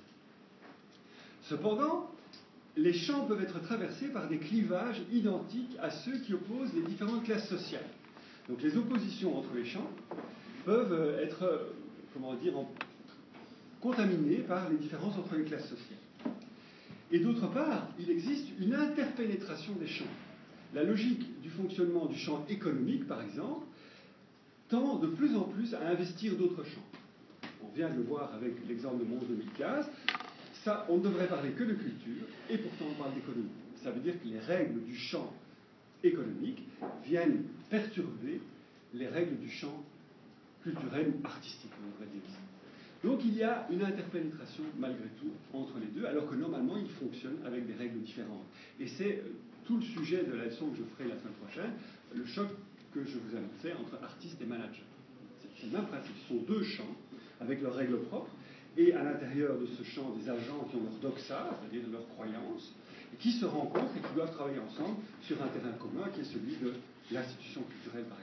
Cependant, les champs peuvent être traversés par des clivages identiques à ceux qui opposent les différentes classes sociales. Donc les oppositions entre les champs peuvent être, comment dire, contaminées par les différences entre les classes sociales. Et d'autre part, il existe une interpénétration des champs. La logique du fonctionnement du champ économique, par exemple, tend de plus en plus à investir d'autres champs. On vient de le voir avec l'exemple de Mons deux mille quinze. Ça, on ne devrait parler que de culture, et pourtant on parle d'économie. Ça veut dire que les règles du champ économique viennent perturber les règles du champ culturel ou artistique, on devrait dire. Donc il y a une interpénétration malgré tout entre les deux, alors que normalement ils fonctionnent avec des règles différentes. Et c'est tout le sujet de la leçon que je ferai la semaine prochaine, le choc que je vous annonçais entre artiste et manager. C'est le même principe, ce sont deux champs avec leurs règles propres, et à l'intérieur de ce champ, des agents qui ont leur doxa, c'est-à-dire leurs croyances, et qui se rencontrent et qui doivent travailler ensemble sur un terrain commun qui est celui de l'institution culturelle, par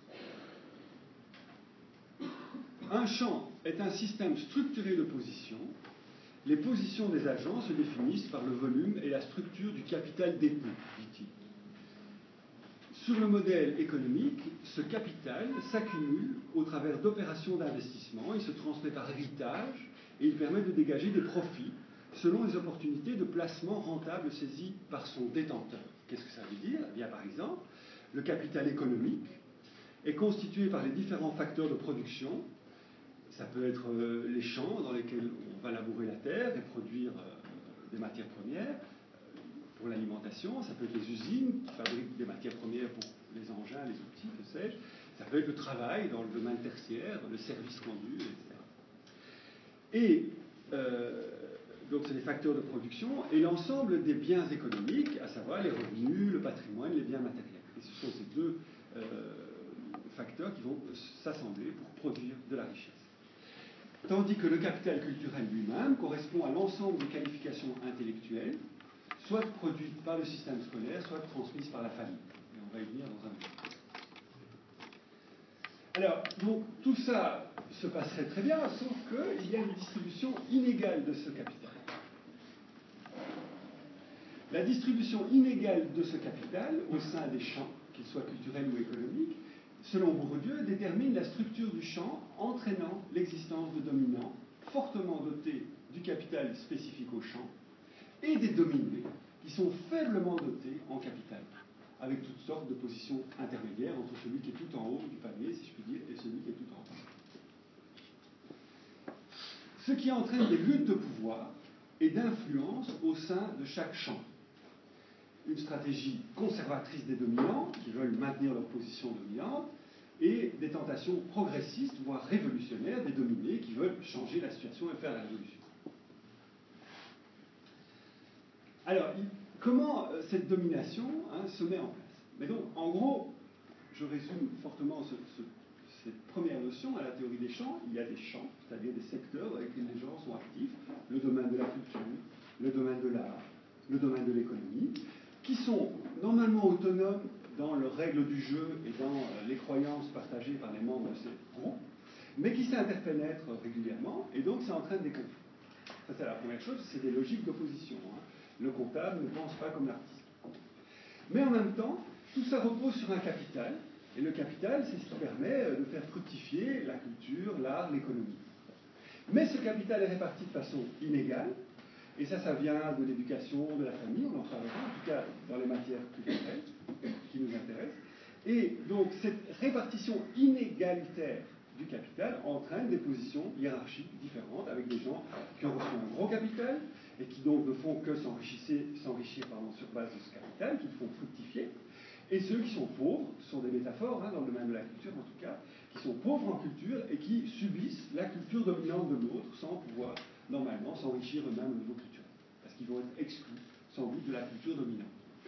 exemple. Un champ est un système structuré de positions. Les positions des agents se définissent par le volume et la structure du capital détenu, dit-il. Sur le modèle économique, ce capital s'accumule au travers d'opérations d'investissement, il se transmet par héritage et il permet de dégager des profits selon les opportunités de placement rentable saisies par son détenteur. Qu'est-ce que ça veut dire ? Eh bien, par exemple, le capital économique est constitué par les différents facteurs de production. Ça peut être euh, les champs dans lesquels on va labourer la terre et produire euh, des matières premières pour l'alimentation, ça peut être les usines qui fabriquent des matières premières pour les engins, les outils, que sais-je, ça peut être le travail dans le domaine tertiaire, le service rendu, et cetera. Et euh, donc c'est les facteurs de production et l'ensemble des biens économiques, à savoir les revenus, le patrimoine, les biens matériels. Et ce sont ces deux euh, facteurs qui vont s'assembler pour produire de la richesse. Tandis que le capital culturel lui-même correspond à l'ensemble des qualifications intellectuelles, soit produites par le système scolaire, soit transmises par la famille. Et on va y venir dans un moment. Alors, donc, tout ça se passerait très bien, sauf qu'il y a une distribution inégale de ce capital. La distribution inégale de ce capital au sein des champs, qu'ils soient culturels ou économiques, selon Bourdieu, détermine la structure du champ, entraînant l'existence de dominants fortement dotés du capital spécifique au champ, et des dominés qui sont faiblement dotés en capital, avec toutes sortes de positions intermédiaires entre celui qui est tout en haut du panier, si je puis dire, et celui qui est tout en bas. Ce qui entraîne des luttes de pouvoir et d'influence au sein de chaque champ. Une stratégie conservatrice des dominants, qui veulent maintenir leur position dominante, et des tentations progressistes, voire révolutionnaires, des dominés, qui veulent changer la situation et faire la révolution. Alors, comment cette domination hein, se met en place? Mais donc, en gros, je résume fortement ce, ce, cette première notion à la théorie des champs. Il y a des champs, c'est-à-dire des secteurs dans lesquels les gens sont actifs, le domaine de la culture, le domaine de l'art, le domaine de l'économie, qui sont normalement autonomes dans leurs règles du jeu et dans euh, les croyances partagées par les membres de ces groupes, mais qui s'interpénètrent régulièrement, et donc ça entraîne des conflits. Ça, c'est la première chose, c'est des logiques d'opposition. Hein. Le comptable ne pense pas comme l'artiste. Mais en même temps, tout ça repose sur un capital, et le capital, c'est ce qui permet de faire fructifier la culture, l'art, l'économie. Mais ce capital est réparti de façon inégale, et ça, ça vient de l'éducation, de la famille, on en parlera, en tout cas dans les matières culturelles qui nous intéressent. Et donc, cette répartition inégalitaire du capital entraîne des positions hiérarchiques différentes, avec des gens qui ont reçu un gros capital, et qui donc ne font que s'enrichir pardon, sur base de ce capital, qu'ils font fructifier, et ceux qui sont pauvres, ce sont des métaphores hein, dans le domaine de la culture en tout cas, qui sont pauvres en culture et qui subissent la culture dominante de l'autre sans pouvoir normalement s'enrichir eux-mêmes au niveau culturel, parce qu'ils vont être exclus sans doute de la culture dominante.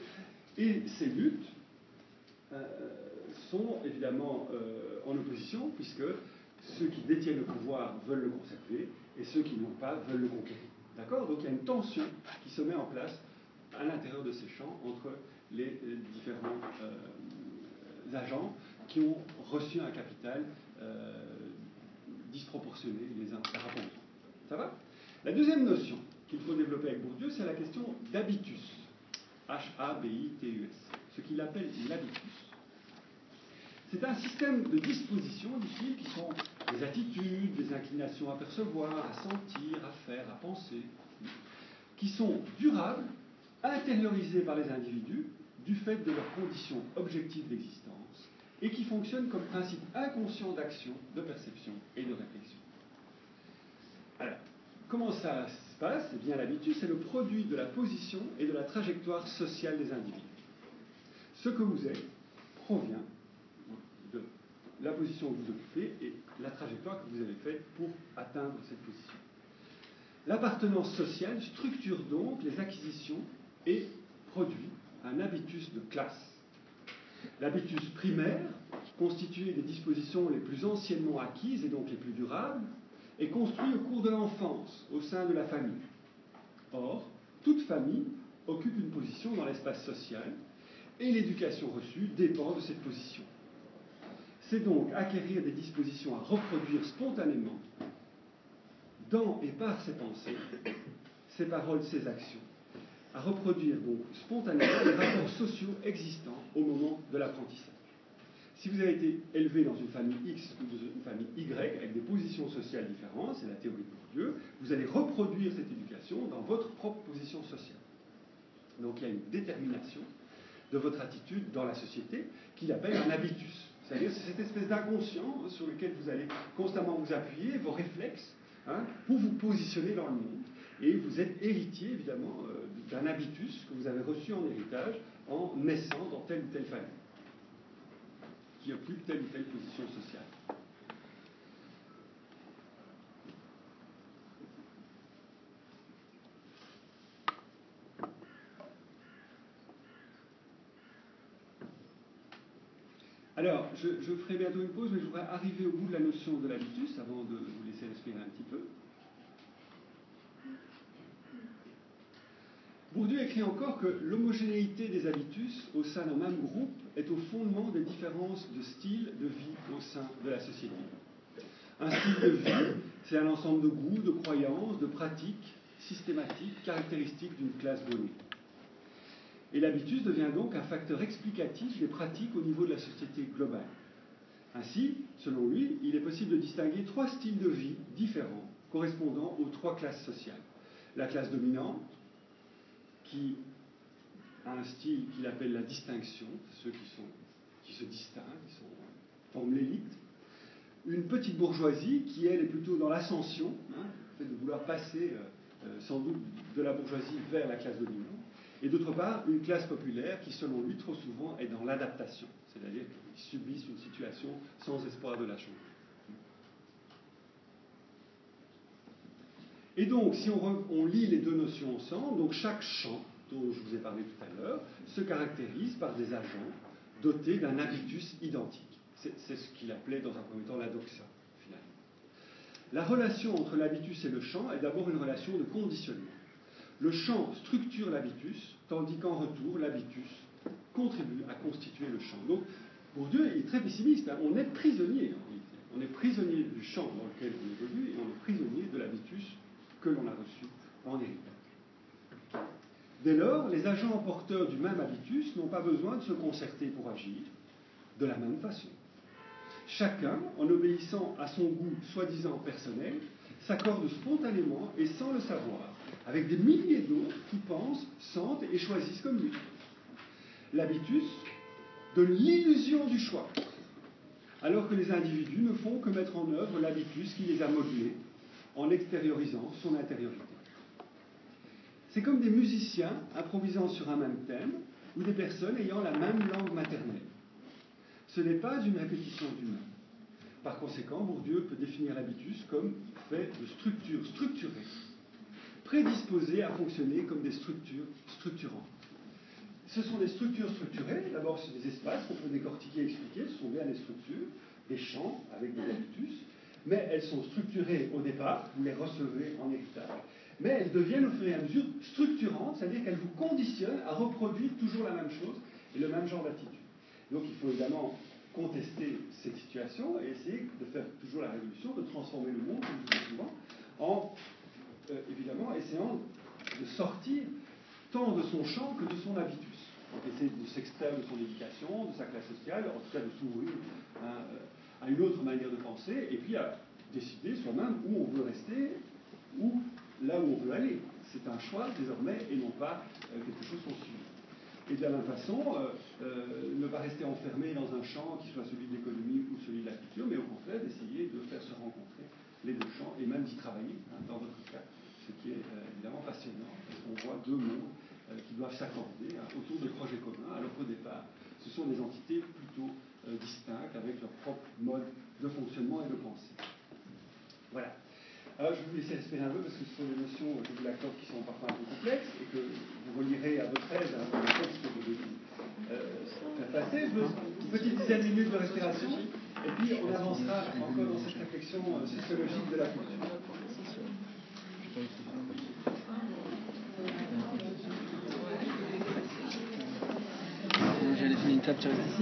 Et ces luttes euh, sont évidemment euh, en opposition, puisque ceux qui détiennent le pouvoir veulent le conserver et ceux qui n'ont pas veulent le conquérir. D'accord? Donc il y a une tension qui se met en place à l'intérieur de ces champs entre les différents euh, agents qui ont reçu un capital euh, disproportionné les uns par rapport aux autres. Ça va? La deuxième notion qu'il faut développer avec Bourdieu, c'est la question d'habitus. H A B I T U S. Ce qu'il appelle l'habitus. C'est un système de dispositions, dit-il, qui sont des attitudes, des inclinations à percevoir, à sentir, à faire, à penser, qui sont durables, intériorisées par les individus du fait de leurs conditions objectives d'existence et qui fonctionnent comme principe inconscient d'action, de perception et de réflexion. Alors, comment ça se passe? Eh bien, l'habitus, c'est le produit de la position et de la trajectoire sociale des individus. Ce que vous êtes provient de la position que vous occupez et la trajectoire que vous avez faite pour atteindre cette position. L'appartenance sociale structure donc les acquisitions et produit un habitus de classe. L'habitus primaire, constitué des dispositions les plus anciennement acquises et donc les plus durables, est construit au cours de l'enfance, au sein de la famille. Or, toute famille occupe une position dans l'espace social et l'éducation reçue dépend de cette position. C'est donc acquérir des dispositions à reproduire spontanément, dans et par ses pensées, ses paroles, ses actions, à reproduire donc spontanément les rapports sociaux existants au moment de l'apprentissage. Si vous avez été élevé dans une famille X ou dans une famille Y, avec des positions sociales différentes, c'est la théorie de Bourdieu, vous allez reproduire cette éducation dans votre propre position sociale. Donc il y a une détermination de votre attitude dans la société qu'il appelle un habitus. C'est-à-dire c'est cette espèce d'inconscient hein, sur lequel vous allez constamment vous appuyer, vos réflexes, hein, pour vous positionner dans le monde. Et vous êtes héritier, évidemment, euh, d'un habitus que vous avez reçu en héritage en naissant dans telle ou telle famille, qui occupe telle ou telle position sociale. Alors, je, je ferai bientôt une pause, mais je voudrais arriver au bout de la notion de l'habitus avant de vous laisser respirer un petit peu. Bourdieu écrit encore que l'homogénéité des habitus au sein d'un même groupe est au fondement des différences de style de vie au sein de la société. Un style de vie, c'est un ensemble de goûts, de croyances, de pratiques systématiques, caractéristiques d'une classe donnée. Et l'habitus devient donc un facteur explicatif des pratiques au niveau de la société globale. Ainsi, selon lui, il est possible de distinguer trois styles de vie différents correspondant aux trois classes sociales. La classe dominante, qui a un style qu'il appelle la distinction, ceux qui, sont, qui se distinguent, qui sont, forment l'élite. Une petite bourgeoisie qui, elle, est plutôt dans l'ascension, hein, le fait de vouloir passer euh, euh, sans doute de la bourgeoisie vers la classe dominante. Et d'autre part, une classe populaire qui, selon lui, trop souvent est dans l'adaptation, c'est-à-dire qu'ils subissent une situation sans espoir de la changer. Et donc, si on, re, on lit les deux notions ensemble, donc chaque champ dont je vous ai parlé tout à l'heure se caractérise par des agents dotés d'un habitus identique. C'est, c'est ce qu'il appelait dans un premier temps la doxa, finalement. La relation entre l'habitus et le champ est d'abord une relation de conditionnement. Le champ structure l'habitus, tandis qu'en retour, l'habitus contribue à constituer le champ. Donc, Bourdieu est très pessimiste. Hein. On est prisonnier, en réalité. On est prisonnier du champ dans lequel on évolue et on est prisonnier de l'habitus que l'on a reçu en héritage. Dès lors, les agents porteurs du même habitus n'ont pas besoin de se concerter pour agir de la même façon. Chacun, en obéissant à son goût soi-disant personnel, s'accorde spontanément et sans le savoir, avec des milliers d'autres qui pensent, sentent et choisissent comme lui. L'habitus donne l'illusion du choix, alors que les individus ne font que mettre en œuvre l'habitus qui les a modelés en extériorisant son intériorité. C'est comme des musiciens improvisant sur un même thème ou des personnes ayant la même langue maternelle. Ce n'est pas une répétition du même. Par conséquent, Bourdieu peut définir l'habitus comme fait de structures structurées, prédisposées à fonctionner comme des structures structurantes. Ce sont des structures structurées, d'abord c'est des espaces qu'on peut décortiquer et expliquer, ce sont bien des structures, des champs avec des habitus, mais elles sont structurées au départ, vous les recevez en héritage, mais elles deviennent au fur et à mesure structurantes, c'est-à-dire qu'elles vous conditionnent à reproduire toujours la même chose et le même genre d'attitude. Donc il faut évidemment contester cette situation et essayer de faire toujours la révolution, de transformer le monde, comme je dis souvent, en euh, évidemment essayant de sortir tant de son champ que de son habitus. Donc essayer de s'extraire de son éducation, de sa classe sociale, en tout cas de s'ouvrir hein, à une autre manière de penser, et puis à décider soi-même où on veut rester, ou là où on veut aller. C'est un choix désormais et non pas euh, quelque chose qu'on subit. Et de la même façon, euh, euh, ne pas rester enfermé dans un champ qui soit celui de l'économie ou celui de la culture, mais au contraire d'essayer de faire se rencontrer les deux champs et même d'y travailler, hein, dans votre cas, ce qui est euh, évidemment passionnant, parce qu'on voit deux mondes euh, qui doivent s'accorder hein, autour de projets communs, alors qu'au départ, ce sont des entités plutôt euh, distinctes, avec leur propre mode de fonctionnement et de pensée. Voilà. Alors, je vais vous laisser respirer un peu parce que ce sont des notions, je vous l'accorde, qui sont parfois un peu complexes et que vous relirez à votre aise hein, dans le texte que je vais euh, faire passer. Une petite dizaine de minutes de respiration et puis on avancera encore dans cette réflexion euh, sociologique de la culture. J'allais finir une table, tu restes ici ?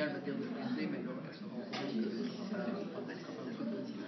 légal, on va dire, de tester, mais on se rend compte que ça va être un peu positif.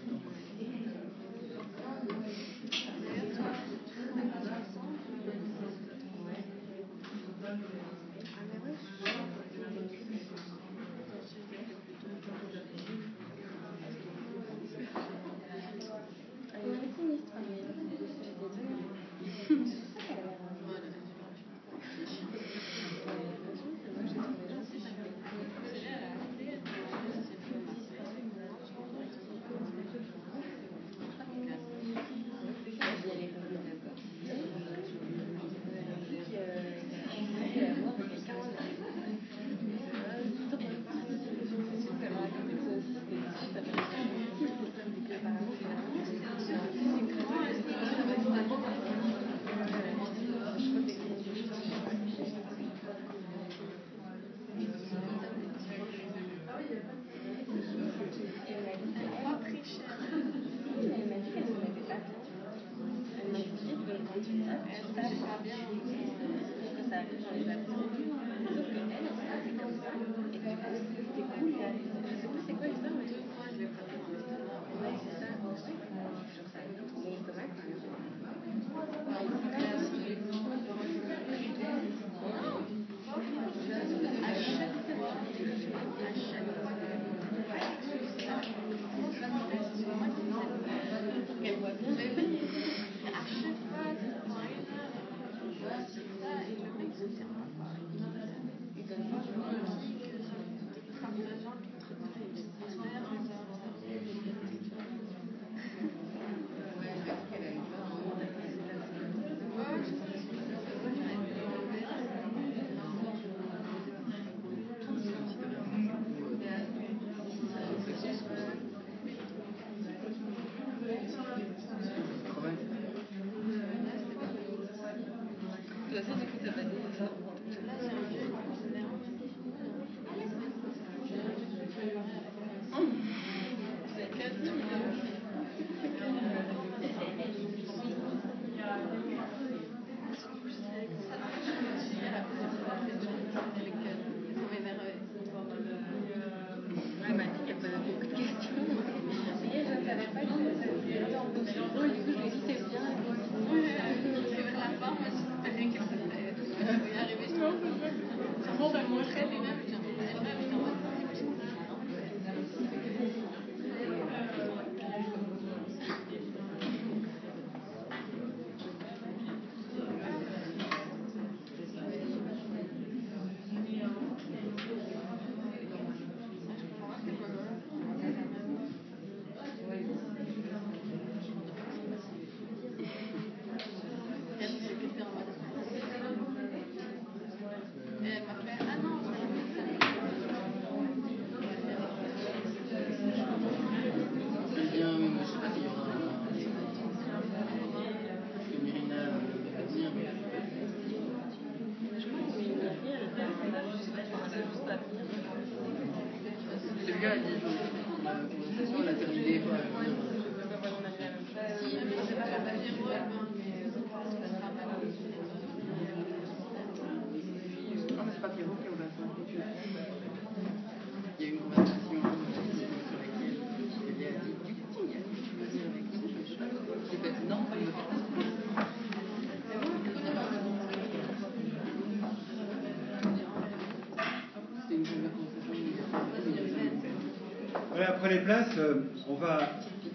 Voilà, prenez place. On va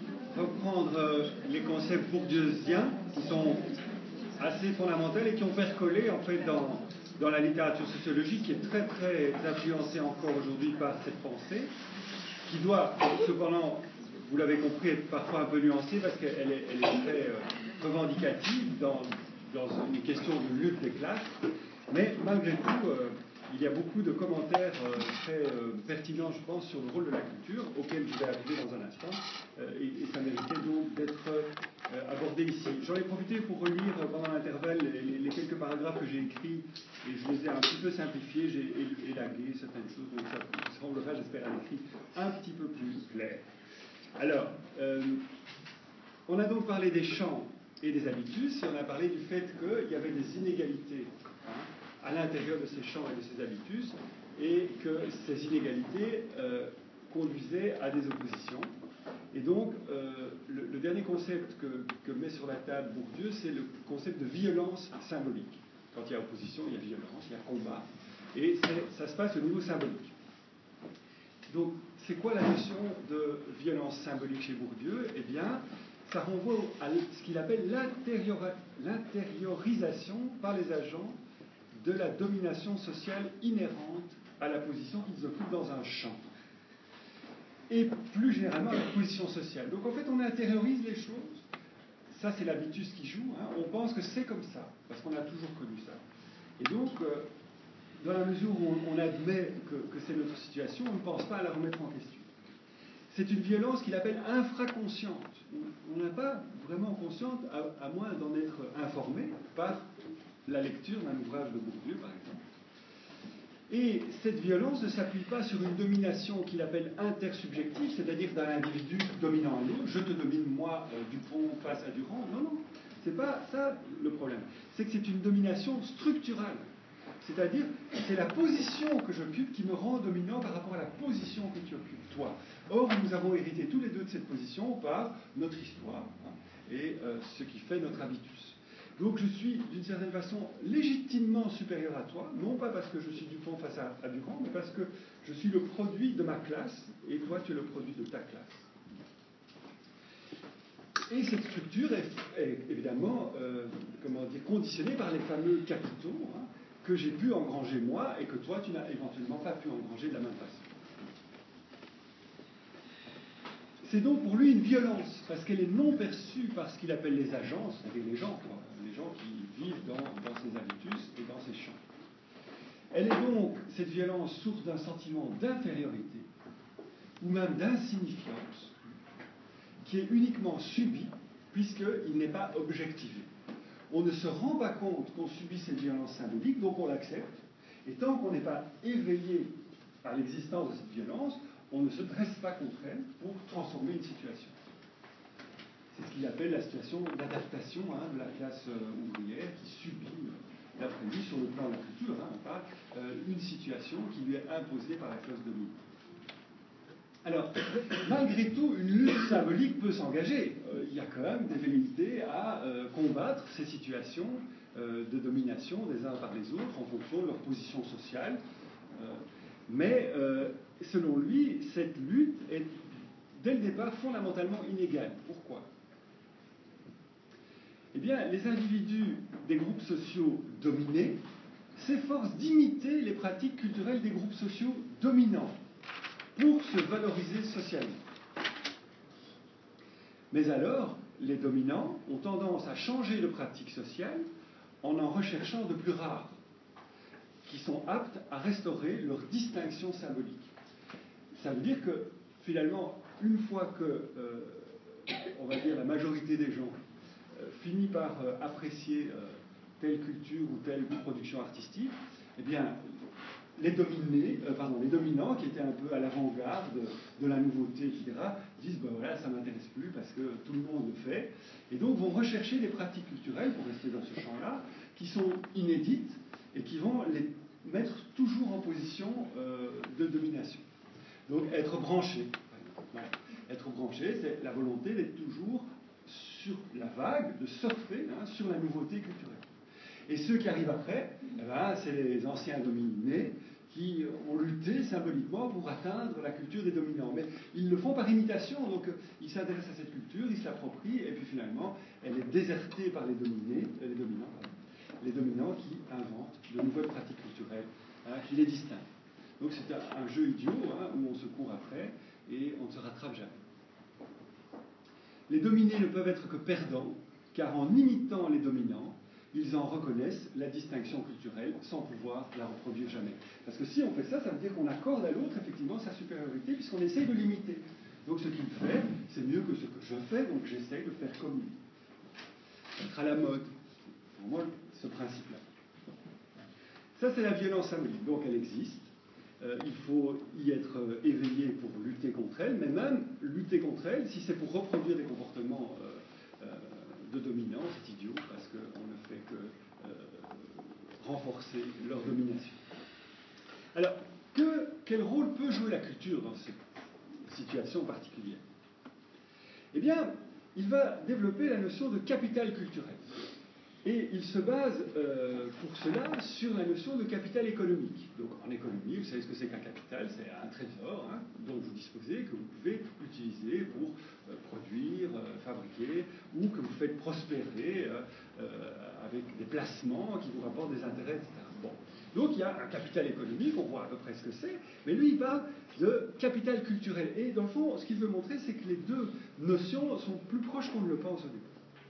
reprendre les concepts bourdieusiens qui sont assez fondamentaux et qui ont percolé en fait dans, dans la littérature sociologique, qui est très très influencée encore aujourd'hui par cette pensée, qui doit cependant, vous l'avez compris, être parfois un peu nuancée parce qu'elle est, elle est très euh, revendicative dans, dans une question de lutte des classes, mais malgré tout, euh, il y a beaucoup de commentaires euh, très euh, pertinents, je pense, sur le rôle de la culture, auquel je vais arriver dans un instant, euh, et, et ça méritait donc d'être euh, abordé ici. J'en ai profité pour relire euh, pendant l'intervalle les, les quelques paragraphes que j'ai écrits, et je les ai un petit peu simplifiés, j'ai élagué certaines choses, donc ça semblera, j'espère, un écrit un petit peu plus clair. Alors, euh, on a donc parlé des champs et des habitus, et on a parlé du fait qu'il y avait des inégalités, hein, à l'intérieur de ces champs et de ces habitus, et que ces inégalités euh, conduisaient à des oppositions. Et donc, euh, le, le dernier concept que, que met sur la table Bourdieu, c'est le concept de violence symbolique. Quand il y a opposition, il y a violence, il y a combat, et ça se passe au niveau symbolique. Donc, c'est quoi la notion de violence symbolique chez Bourdieu? Eh bien, ça renvoie à ce qu'il appelle l'intériorisation par les agents de la domination sociale inhérente à la position qu'ils occupent dans un champ. Et plus généralement à leur position sociale. Donc en fait, on intériorise les choses. Ça, c'est l'habitus qui joue. Hein. On pense que c'est comme ça, parce qu'on a toujours connu ça. Et donc, euh, dans la mesure où on, on admet que, que c'est notre situation, on ne pense pas à la remettre en question. C'est une violence qu'il appelle infraconsciente. On n'a pas vraiment consciente, à, à moins d'en être informé par la lecture d'un ouvrage de Bourdieu, par exemple. Et cette violence ne s'appuie pas sur une domination qu'il appelle intersubjective, c'est-à-dire d'un individu dominant un autre. Je te domine, moi, euh, Dupont face à Durand. Non, non, c'est pas ça le problème. C'est que c'est une domination structurale. C'est-à-dire, c'est la position que j'occupe qui me rend dominant par rapport à la position que tu occupes, toi. Or, nous avons hérité tous les deux de cette position par notre histoire hein, et euh, ce qui fait notre habitus. Donc je suis d'une certaine façon légitimement supérieur à toi, non pas parce que je suis Dupont face à, à Durand, mais parce que je suis le produit de ma classe et toi tu es le produit de ta classe. Et cette structure est, est évidemment euh, comment dire, conditionnée par les fameux capitaux hein, que j'ai pu engranger moi et que toi tu n'as éventuellement pas pu engranger de la même façon. C'est donc pour lui une violence, parce qu'elle est non perçue par ce qu'il appelle les agents, c'est-à-dire les gens, quoi, les gens qui vivent dans, dans ces habitus et dans ces champs. Elle est donc, cette violence, source d'un sentiment d'infériorité, ou même d'insignifiance, qui est uniquement subi, puisqu'il n'est pas objectivé. On ne se rend pas compte qu'on subit cette violence symbolique, donc on l'accepte, et tant qu'on n'est pas éveillé à l'existence de cette violence, on ne se dresse pas contre elle pour transformer une situation. C'est ce qu'il appelle la situation d'adaptation hein, de la classe euh, ouvrière qui subit, euh, d'après lui, sur le plan de la culture, hein, on parle, euh, une situation qui lui est imposée par la classe dominante. Alors, malgré tout, une lutte symbolique peut s'engager. Euh, il y a quand même des velléités à euh, combattre ces situations euh, de domination des uns par les autres en fonction de leur position sociale. Euh, mais, euh, selon lui, cette lutte est, dès le départ, fondamentalement inégale. Pourquoi ? Eh bien, les individus des groupes sociaux dominés s'efforcent d'imiter les pratiques culturelles des groupes sociaux dominants pour se valoriser socialement. Mais alors, les dominants ont tendance à changer de pratique sociale en en recherchant de plus rares, qui sont aptes à restaurer leur distinction symbolique. Ça veut dire que, finalement, une fois que, euh, on va dire, la majorité des gens euh, finit par euh, apprécier euh, telle culture ou telle production artistique, eh bien, les dominés, euh, pardon, les dominants qui étaient un peu à l'avant-garde de, de la nouveauté, et cetera, disent ben voilà, ça ne m'intéresse plus parce que tout le monde le fait, et donc vont rechercher des pratiques culturelles, pour rester dans ce champ-là, qui sont inédites et qui vont les mettre toujours en position euh, de domination. Donc être branché, voilà. Être branché, c'est la volonté d'être toujours sur la vague, de surfer hein, sur la nouveauté culturelle. Et ceux qui arrivent après, eh ben, c'est les anciens dominés qui ont lutté symboliquement pour atteindre la culture des dominants. Mais ils le font par imitation, donc ils s'intéressent à cette culture, ils s'approprient, et puis finalement, elle est désertée par les dominés, les dominants, les dominants qui inventent de nouvelles pratiques culturelles, hein, qui les distinguent. Donc c'est un, un jeu idiot hein, où on se court après et on ne se rattrape jamais. Les dominés ne peuvent être que perdants, car en imitant les dominants, ils en reconnaissent la distinction culturelle sans pouvoir la reproduire jamais. Parce que si on fait ça, ça veut dire qu'on accorde à l'autre effectivement sa supériorité puisqu'on essaye de l'imiter. Donc ce qu'il fait, c'est mieux que ce que je fais, donc j'essaye de faire comme lui. Être à la mode. Pour moi, ce principe-là. Ça, c'est la violence symbolique. Donc elle existe. Euh, il faut y être euh, éveillé pour lutter contre elle, mais même lutter contre elle, si c'est pour reproduire des comportements euh, euh, de dominants, c'est idiot, parce qu'on ne fait que euh, renforcer leur domination. Alors, que, quel rôle peut jouer la culture dans cette situation particulière? Eh bien, il va développer la notion de capital culturel. Et il se base euh, pour cela sur la notion de capital économique. Donc en économie, vous savez ce que c'est qu'un capital, c'est un trésor hein, dont vous disposez, que vous pouvez utiliser pour euh, produire, euh, fabriquer, ou que vous faites prospérer euh, euh, avec des placements qui vous rapportent des intérêts, et cetera. Bon. Donc il y a un capital économique, on voit à peu près ce que c'est, mais lui il parle de capital culturel. Et dans le fond, ce qu'il veut montrer, c'est que les deux notions sont plus proches qu'on ne le pense au début.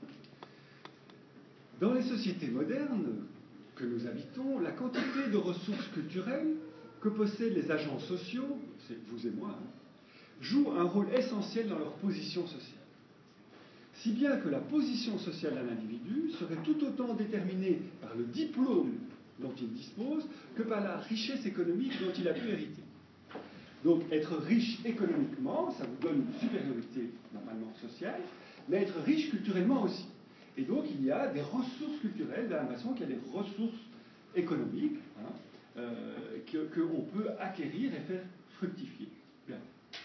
Dans les sociétés modernes que nous habitons, la quantité de ressources culturelles que possèdent les agents sociaux, c'est vous et moi, hein, joue un rôle essentiel dans leur position sociale. Si bien que la position sociale d'un individu serait tout autant déterminée par le diplôme dont il dispose que par la richesse économique dont il a pu hériter. Donc être riche économiquement, ça vous donne une supériorité normalement sociale, mais être riche culturellement aussi. Et donc il y a des ressources culturelles de la même façon qu'il y a des ressources économiques hein, euh, qu'on peut acquérir et faire fructifier. Bien.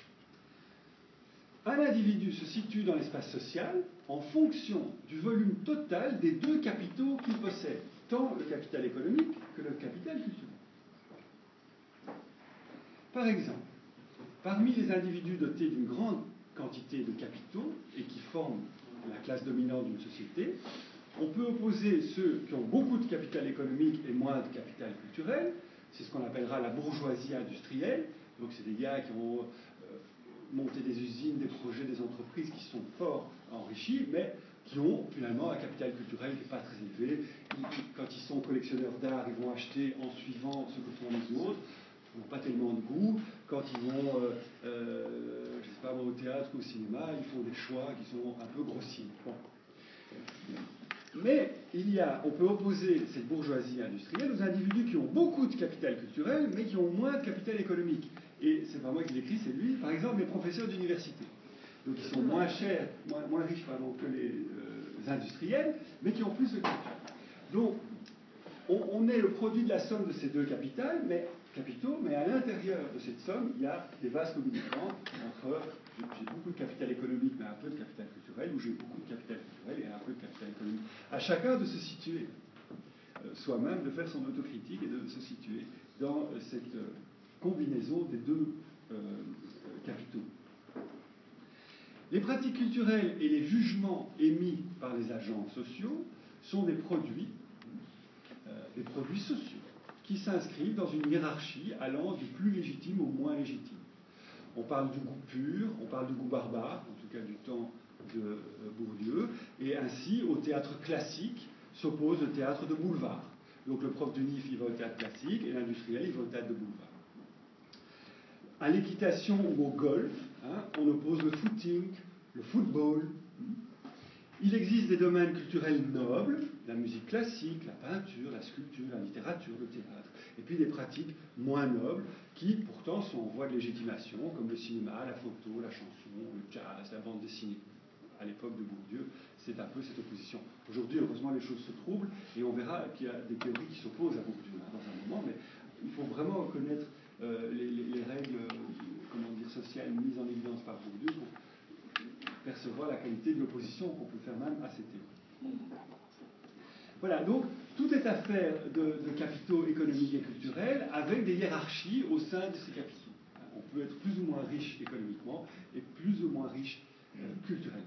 Un individu se situe dans l'espace social en fonction du volume total des deux capitaux qu'il possède, tant le capital économique que le capital culturel. Par exemple, parmi les individus dotés d'une grande quantité de capitaux et qui forment la classe dominante d'une société, on peut opposer ceux qui ont beaucoup de capital économique et moins de capital culturel. C'est ce qu'on appellera la bourgeoisie industrielle. Donc c'est des gars qui ont euh, monté des usines, des projets, des entreprises qui sont fort enrichis, mais qui ont finalement un capital culturel qui n'est pas très élevé. Ils, quand ils sont collectionneurs d'art, ils vont acheter en suivant ce que font les autres. Ils n'ont pas tellement de goût. Quand ils vont, euh, euh, je sais pas, au théâtre ou au cinéma, ils font des choix qui sont un peu grossiers. Bon. Mais il y a, on peut opposer cette bourgeoisie industrielle aux individus qui ont beaucoup de capital culturel, mais qui ont moins de capital économique. Et c'est pas moi qui l'écris, c'est lui. Par exemple, les professeurs d'université. Donc ils sont moins chers, moins, moins riches pardon, que les euh, industriels, mais qui ont plus de capital. Donc on, on est le produit de la somme de ces deux capitales, mais capitaux, mais à l'intérieur de cette somme, il y a des vases communicants entre j'ai beaucoup de capital économique, mais un peu de capital culturel, ou j'ai beaucoup de capital culturel et un peu de capital économique. À chacun de se situer euh, soi-même, de faire son autocritique et de se situer dans euh, cette euh, combinaison des deux euh, capitaux. Les pratiques culturelles et les jugements émis par les agents sociaux sont des produits, euh, des produits sociaux, qui s'inscrivent dans une hiérarchie allant du plus légitime au moins légitime. On parle du goût pur, on parle du goût barbare, en tout cas du temps de euh, Bourdieu, et ainsi au théâtre classique s'oppose le théâtre de boulevard. Donc le prof de N I F, il va au théâtre classique, et l'industriel, il va au théâtre de boulevard. À l'équitation ou au golf, hein, on oppose le footing, le football. Il existe des domaines culturels nobles, la musique classique, la peinture, la sculpture, la littérature, le théâtre, et puis des pratiques moins nobles qui pourtant sont en voie de légitimation, comme le cinéma, la photo, la chanson, le jazz, la bande dessinée. À l'époque de Bourdieu, c'est un peu cette opposition. Aujourd'hui, heureusement, les choses se troublent et on verra qu'il y a des théories qui s'opposent à Bourdieu hein, dans un moment, mais il faut vraiment connaître euh, les, les, les règles euh, comment dire, sociales mises en évidence par Bourdieu pour percevoir la qualité de l'opposition qu'on peut faire même à ces théories. Voilà, donc tout est affaire de, de capitaux économiques et culturels avec des hiérarchies au sein de ces capitaux. On peut être plus ou moins riche économiquement et plus ou moins riche euh, culturellement.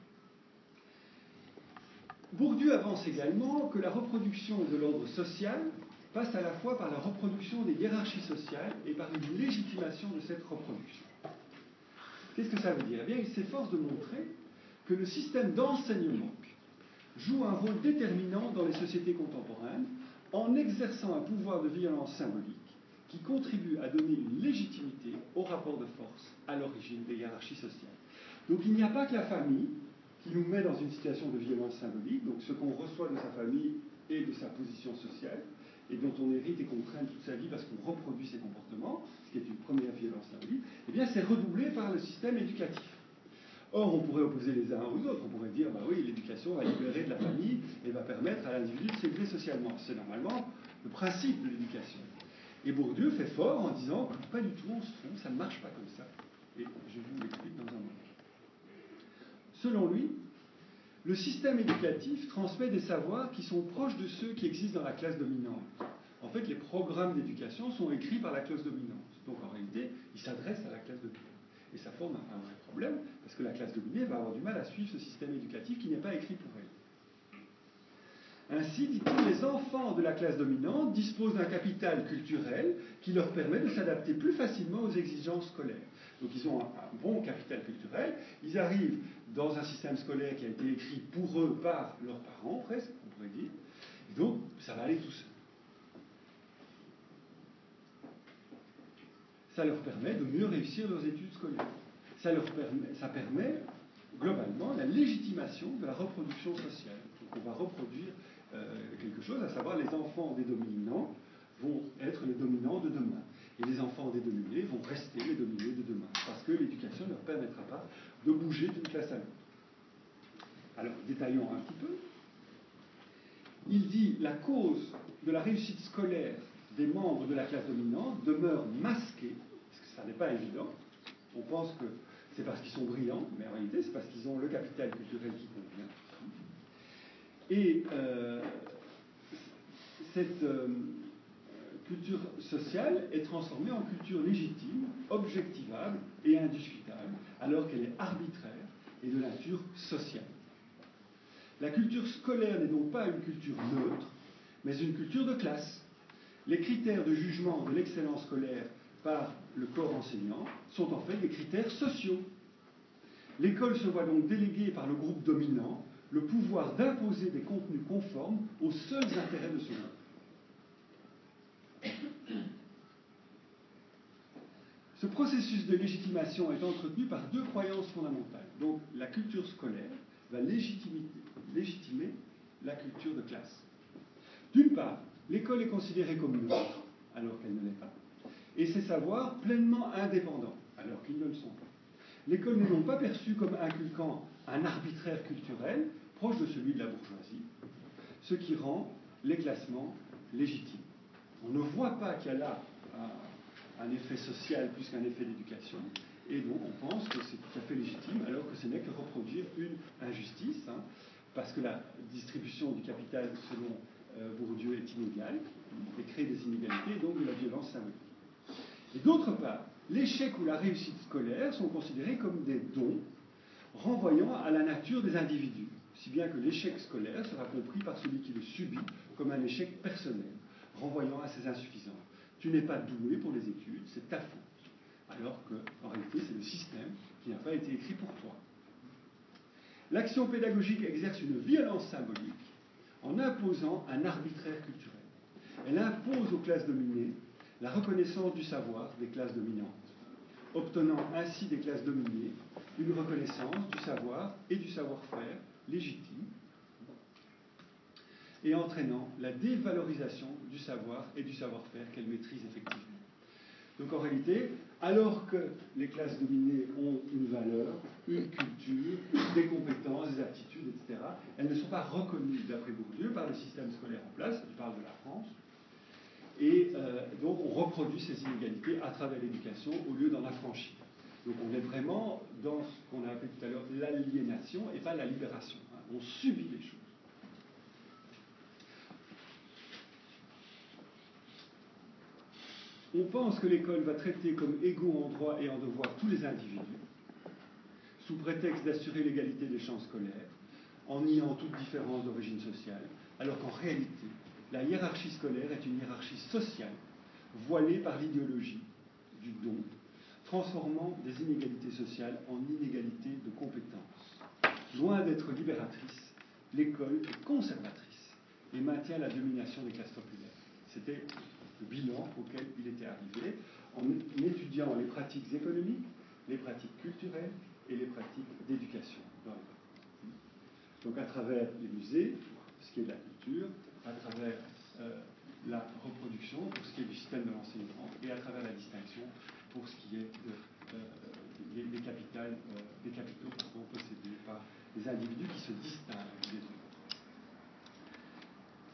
Bourdieu avance également que la reproduction de l'ordre social passe à la fois par la reproduction des hiérarchies sociales et par une légitimation de cette reproduction. Qu'est-ce que ça veut dire? Eh bien, il s'efforce de montrer que le système d'enseignement joue un rôle déterminant dans les sociétés contemporaines en exerçant un pouvoir de violence symbolique qui contribue à donner une légitimité au rapport de force à l'origine des hiérarchies sociales. Donc il n'y a pas que la famille qui nous met dans une situation de violence symbolique, donc ce qu'on reçoit de sa famille et de sa position sociale, et dont on hérite et qu'on traîne toute sa vie parce qu'on reproduit ses comportements, ce qui est une première violence symbolique, eh bien c'est redoublé par le système éducatif. Or, on pourrait opposer les uns aux autres, on pourrait dire, bah oui, l'éducation va libérer de la famille et va permettre à l'individu de s'élever socialement. C'est normalement le principe de l'éducation. Et Bourdieu fait fort en disant que pas du tout, on se trompe, ça ne marche pas comme ça. Et je vous l'explique dans un moment. Selon lui, le système éducatif transmet des savoirs qui sont proches de ceux qui existent dans la classe dominante. En fait, les programmes d'éducation sont écrits par la classe dominante. Donc en réalité, ils s'adressent à la classe dominante. Et ça forme un vrai problème, parce que la classe dominée va avoir du mal à suivre ce système éducatif qui n'est pas écrit pour elle. Ainsi, dit-il, les enfants de la classe dominante disposent d'un capital culturel qui leur permet de s'adapter plus facilement aux exigences scolaires. Donc ils ont un, un bon capital culturel, ils arrivent dans un système scolaire qui a été écrit pour eux par leurs parents, presque, on pourrait dire, et donc ça va aller tout seul. Ça leur permet de mieux réussir leurs études scolaires. Ça, leur permet, ça permet, globalement, la légitimation de la reproduction sociale. Donc on va reproduire euh, quelque chose, à savoir les enfants des dominants vont être les dominants de demain. Et les enfants des dominés vont rester les dominés de demain. Parce que l'éducation ne leur permettra pas de bouger d'une classe à l'autre. Alors, détaillons un petit peu. Il dit la cause de la réussite scolaire des membres de la classe dominante demeure masquée, parce que ça n'est pas évident. On pense que c'est parce qu'ils sont brillants, mais en réalité, c'est parce qu'ils ont le capital culturel qui convient. Et euh, cette euh, culture sociale est transformée en culture légitime, objectivable et indiscutable, alors qu'elle est arbitraire et de nature sociale. La culture scolaire n'est donc pas une culture neutre, mais une culture de classe. Les critères de jugement de l'excellence scolaire par le corps enseignant sont en fait des critères sociaux. L'école se voit donc déléguer par le groupe dominant le pouvoir d'imposer des contenus conformes aux seuls intérêts de ce groupe. Ce processus de légitimation est entretenu par deux croyances fondamentales. Donc la culture scolaire va légitimer, légitimer la culture de classe. D'une part, l'école est considérée comme neutre, alors qu'elle ne l'est pas, et ses savoirs pleinement indépendants, alors qu'ils ne le sont pas. L'école n'est donc pas perçue comme inculquant un arbitraire culturel proche de celui de la bourgeoisie, ce qui rend les classements légitimes. On ne voit pas qu'il y a là un, un effet social plus qu'un effet d'éducation, et donc on pense que c'est tout à fait légitime, alors que ce n'est que reproduire une injustice, hein, parce que la distribution du capital selon euh, Bourdieu est inégale, et crée des inégalités, et donc de la violence symbolique. Et d'autre part, l'échec ou la réussite scolaire sont considérés comme des dons renvoyant à la nature des individus, si bien que l'échec scolaire sera compris par celui qui le subit comme un échec personnel, renvoyant à ses insuffisances. Tu n'es pas doué pour les études, c'est ta faute. Alors qu'en réalité, c'est le système qui n'a pas été écrit pour toi. L'action pédagogique exerce une violence symbolique en imposant un arbitraire culturel. Elle impose aux classes dominées la reconnaissance du savoir des classes dominantes, obtenant ainsi des classes dominées une reconnaissance du savoir et du savoir-faire légitime, et entraînant la dévalorisation du savoir et du savoir-faire qu'elles maîtrisent effectivement. Donc en réalité, alors que les classes dominées ont une valeur, une culture, des compétences, des aptitudes, et cetera, elles ne sont pas reconnues, d'après Bourdieu, par le système scolaire en place, il parle de la France, et euh, donc on reproduit ces inégalités à travers l'éducation au lieu d'en affranchir. Donc on est vraiment dans ce qu'on a appelé tout à l'heure l'aliénation et pas la libération. Hein. On subit les choses. On pense que l'école va traiter comme égaux en droit et en devoir tous les individus, sous prétexte d'assurer l'égalité des chances scolaires, en niant toute différence d'origine sociale, alors qu'en réalité, la hiérarchie scolaire est une hiérarchie sociale, voilée par l'idéologie du don, transformant des inégalités sociales en inégalités de compétences. Loin d'être libératrice, l'école est conservatrice et maintient la domination des classes populaires. C'était le bilan auquel il était arrivé en étudiant les pratiques économiques, les pratiques culturelles et les pratiques d'éducation dans l'école. Donc à travers les musées, pour ce qui est de la culture, à travers euh, la reproduction, pour ce qui est du système de l'enseignement, et à travers la distinction, pour ce qui est de, euh, des, des, capitales, euh, des capitaux pardon, possédés par des individus qui se distinguent des autres.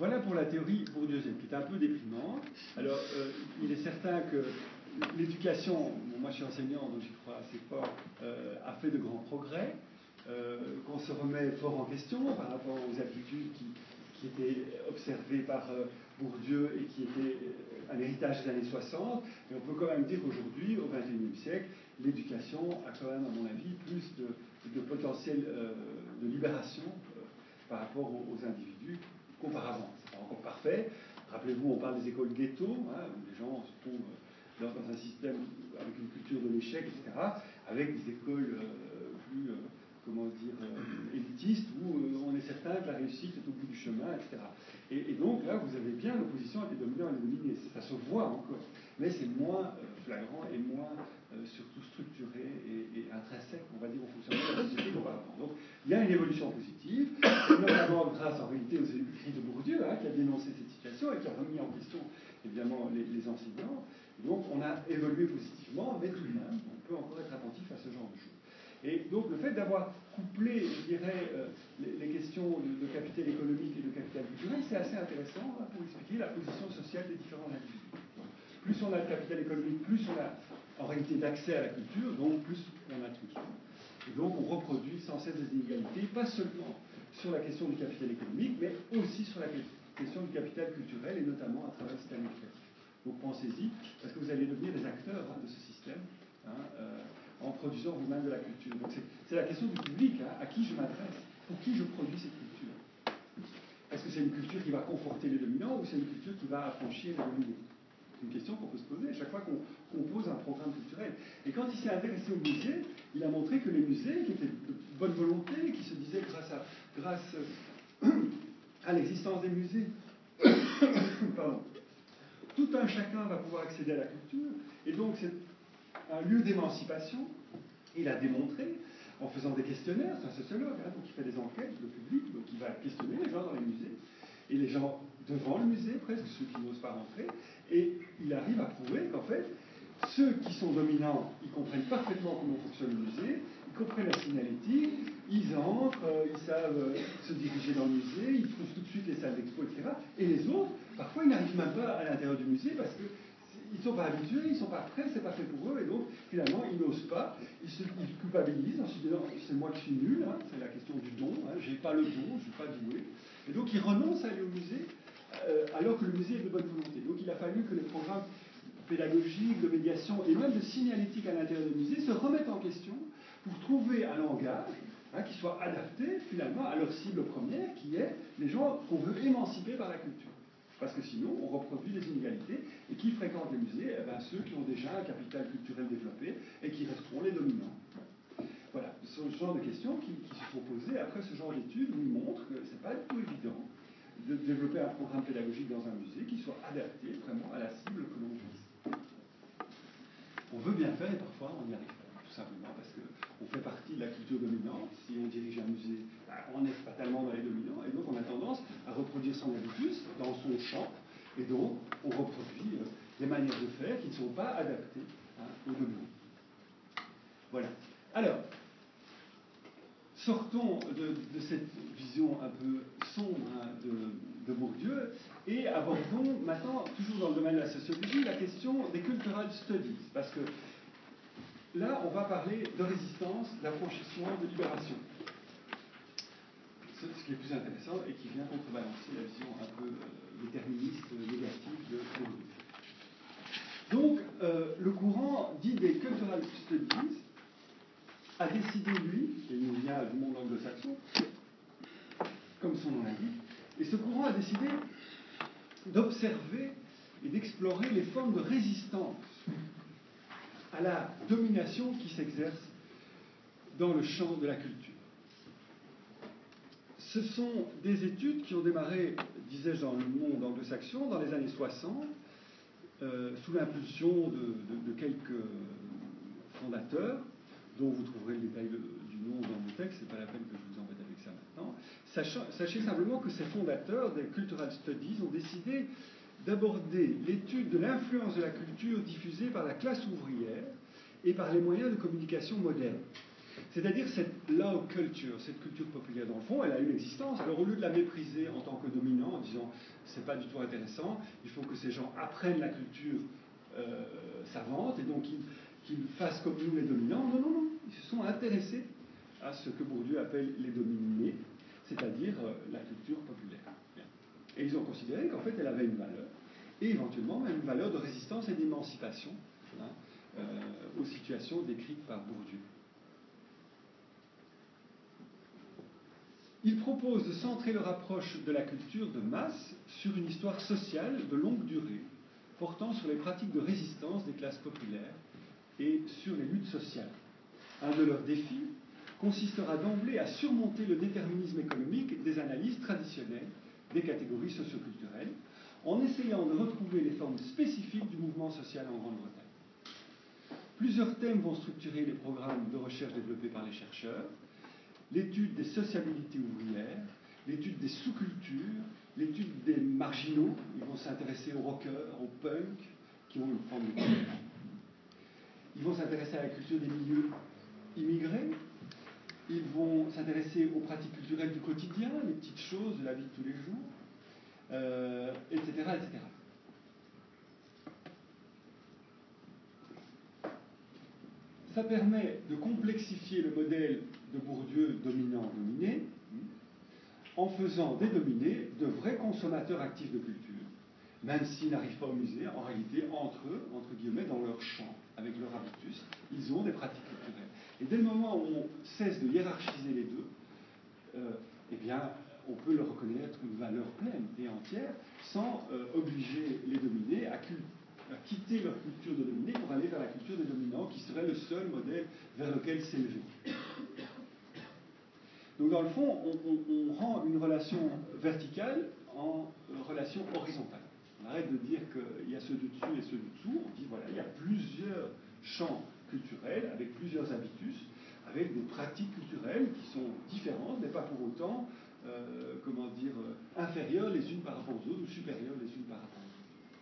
voilà pour la théorie bourdieusienne, qui est un peu déprimante. Alors, euh, il est certain que l'éducation, bon, moi je suis enseignant, donc j'y crois assez fort, euh, a fait de grands progrès, euh, qu'on se remet fort en question par rapport aux habitudes qui, qui étaient observées par euh, Bourdieu et qui étaient euh, un héritage des années soixante. Et on peut quand même dire qu'aujourd'hui, au vingt et unième siècle, l'éducation a quand même, à mon avis, plus de, de potentiel euh, de libération euh, par rapport aux, aux individus qu'auparavant. C'est pas encore parfait. Rappelez-vous, on parle des écoles ghetto, hein, où les gens se trouvent dans, dans un système avec une culture de l'échec, et cetera, avec des écoles euh, plus, euh, comment dire, euh, élitistes, où euh, on est certain que la réussite est au bout du chemin, et cetera. Et, et donc là, vous avez bien l'opposition entre les dominants et les dominés. Ça se voit encore, mais c'est moins euh, flagrant et moins euh, surtout structuré et, et intrinsèque, on va dire, au fonctionnement de la société qu'auparavant. Donc il y a une évolution positive, notamment grâce en réalité aux écrits de Bourdieu, hein, qui a dénoncé cette situation et qui a remis en question évidemment les, les enseignants. Donc on a évolué positivement, mais tout de même, on peut encore être attentif à ce genre de choses. Et donc le fait d'avoir couplé, je dirais, euh, les, les questions de, de capital économique et de capital culturel, c'est assez intéressant hein, pour expliquer la position sociale des différents individus. Donc, plus on a de capital économique, plus on a en réalité d'accès à la culture, donc plus on a tous. Et donc on reproduit sans cesse des inégalités, pas seulement sur la question du capital économique, mais aussi sur la question du capital culturel, et notamment à travers le système éducatif. Donc pensez-y, parce que vous allez devenir des acteurs hein, de ce système, hein, euh, en produisant vous-même de la culture. Donc c'est la question du public, hein, à qui je m'adresse, pour qui je produis cette culture. Est-ce que c'est une culture qui va conforter les dominants ou c'est une culture qui va affranchir les dominés? C'est une question qu'on peut se poser à chaque fois qu'on qu'on pose un programme culturel. Et quand il s'est intéressé aux musées, il a montré que les musées, qui étaient de bonne volonté, qui se disaient grâce à, grâce à l'existence des musées, pardon, tout un chacun va pouvoir accéder à la culture, et donc c'est un lieu d'émancipation. Il a démontré, en faisant des questionnaires, c'est un sociologue, hein, donc il fait des enquêtes, le public, donc il va questionner les gens dans les musées, et les gens devant le musée, presque ceux qui n'osent pas rentrer, et il arrive à prouver qu'en fait, ceux qui sont dominants, ils comprennent parfaitement comment fonctionne le musée, ils comprennent la signalétique, ils entrent, euh, ils savent euh, se diriger dans le musée, ils trouvent tout de suite les salles d'expo, et cetera. Et les autres, parfois, ils n'arrivent même pas à l'intérieur du musée parce que ils ne sont pas habitués, ils ne sont pas prêts, c'est pas fait pour eux, et donc finalement ils n'osent pas, ils se ils culpabilisent en se disant c'est moi qui suis nul, hein, c'est la question du don, hein, j'ai pas le don, je suis pas doué, et donc ils renoncent à aller au musée euh, alors que le musée est de bonne volonté. Donc il a fallu que les programmes pédagogiques, de médiation et même de signalétique à l'intérieur du musée se remettent en question pour trouver un langage hein, qui soit adapté finalement à leur cible première, qui est les gens qu'on veut émanciper par la culture. Parce que sinon, on reproduit les inégalités. Et qui fréquentent les musées? Eh bien, ceux qui ont déjà un capital culturel développé et qui resteront les dominants. Voilà, ce genre de questions qui, qui se sont posées après ce genre d'études nous montrent que ce n'est pas du tout évident de développer un programme pédagogique dans un musée qui soit adapté vraiment à la cible que l'on vise. On veut bien faire et parfois on n'y arrive pas, tout simplement parce qu'on fait partie de la culture dominante. Si on dirige un musée, bah, on est fatalement dans les dominants et donc on a tendance à reproduire son habitus dans son champ et donc on reproduit euh, des manières de faire qui ne sont pas adaptées hein, aux dominants. Voilà. Alors, sortons de, de cette vision un peu sombre hein, de, de Bourdieu et abordons maintenant, toujours dans le domaine de la sociologie, la question des cultural studies. Parce que là, on va parler de résistance, d'affranchissement, de libération. Ce, ce qui est plus intéressant et qui vient contrebalancer la vision un peu euh, déterministe, négative de Bourdieu. Donc, euh, le courant dit des cultural studies a décidé, lui, et il nous vient du monde anglo-saxon, comme son nom l'indique, et ce courant a décidé d'observer et d'explorer les formes de résistance à la domination qui s'exerce dans le champ de la culture. Ce sont des études qui ont démarré, disais-je, dans le monde anglo-saxon dans les années soixante, euh, sous l'impulsion de, de, de quelques fondateurs, dont vous trouverez le détail de, du nom dans mon texte, ce n'est pas la peine que je vous embête avec ça maintenant. Sachant, sachez simplement que ces fondateurs des Cultural Studies ont décidé d'aborder l'étude de l'influence de la culture diffusée par la classe ouvrière et par les moyens de communication modernes. C'est-à-dire cette loud culture, cette culture populaire, dans le fond, elle a une existence. Alors au lieu de la mépriser en tant que dominant, en disant c'est pas du tout intéressant, il faut que ces gens apprennent la culture euh, savante et donc qu'ils, qu'ils fassent comme nous les dominants, non, non, non, ils se sont intéressés à ce que Bourdieu appelle les dominés, c'est-à-dire euh, la culture populaire. Et ils ont considéré qu'en fait elle avait une valeur, et éventuellement même une valeur de résistance et d'émancipation hein, euh, aux situations décrites par Bourdieu. Il propose de centrer leur approche de la culture de masse sur une histoire sociale de longue durée, portant sur les pratiques de résistance des classes populaires et sur les luttes sociales. Un de leurs défis consistera d'emblée à surmonter le déterminisme économique des analyses traditionnelles des catégories socioculturelles, en essayant de retrouver les formes spécifiques du mouvement social en Grande-Bretagne. Plusieurs thèmes vont structurer les programmes de recherche développés par les chercheurs: l'étude des sociabilités ouvrières, l'étude des sous-cultures, l'étude des marginaux. Ils vont s'intéresser aux rockers, aux punks, qui ont une forme de culture. Ils vont s'intéresser à la culture des milieux immigrés. Ils vont s'intéresser aux pratiques culturelles du quotidien, les petites choses de la vie de tous les jours, euh, et cetera, et cetera. Ça permet de complexifier le modèle de Bourdieu dominant-dominé en faisant des dominés de vrais consommateurs actifs de culture, même s'ils n'arrivent pas au musée, en réalité, entre eux, entre guillemets, dans leur champ, avec leur habitus, ils ont des pratiques culturelles. Et dès le moment où on cesse de hiérarchiser les deux, euh, eh bien, on peut leur reconnaître une valeur pleine et entière sans euh, obliger les dominés à, à quitter leur culture de dominés pour aller vers la culture des dominants, qui serait le seul modèle vers lequel s'élever. Donc, dans le fond, on, on, on rend une relation verticale en relation horizontale. On arrête de dire qu'il y a ceux du dessus et ceux du dessous. On dit, voilà, il y a plusieurs champs culturels avec plusieurs habitus, avec des pratiques culturelles qui sont différentes, mais pas pour autant, euh, comment dire, euh, inférieures les unes par rapport aux autres ou supérieures les unes par rapport aux autres.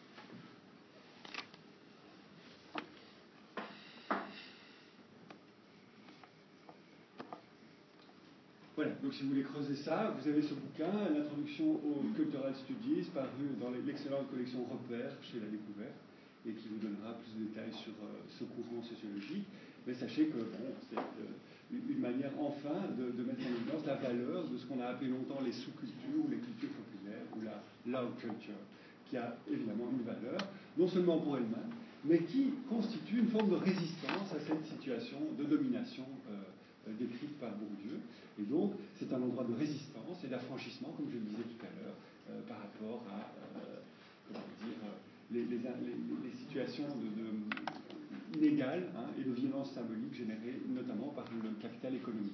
Voilà, donc si vous voulez creuser ça, vous avez ce bouquin, l'introduction aux Cultural Studies, paru dans l'excellente collection Repères chez La Découverte, et qui vous donnera plus de détails sur euh, ce courant sociologique. Mais sachez que bon, c'est euh, une manière enfin de, de mettre en évidence la valeur de ce qu'on a appelé longtemps les sous-cultures ou les cultures populaires, ou la loud culture, qui a évidemment une valeur, non seulement pour elle-même, mais qui constitue une forme de résistance à cette situation de domination euh, décrite par Bourdieu. Et donc, c'est un endroit de résistance et d'affranchissement, comme je le disais tout à l'heure, euh, par rapport à euh, comment dire, les, les, les, les situations de, de, inégales hein, et de violence symbolique générées notamment par le capital économique.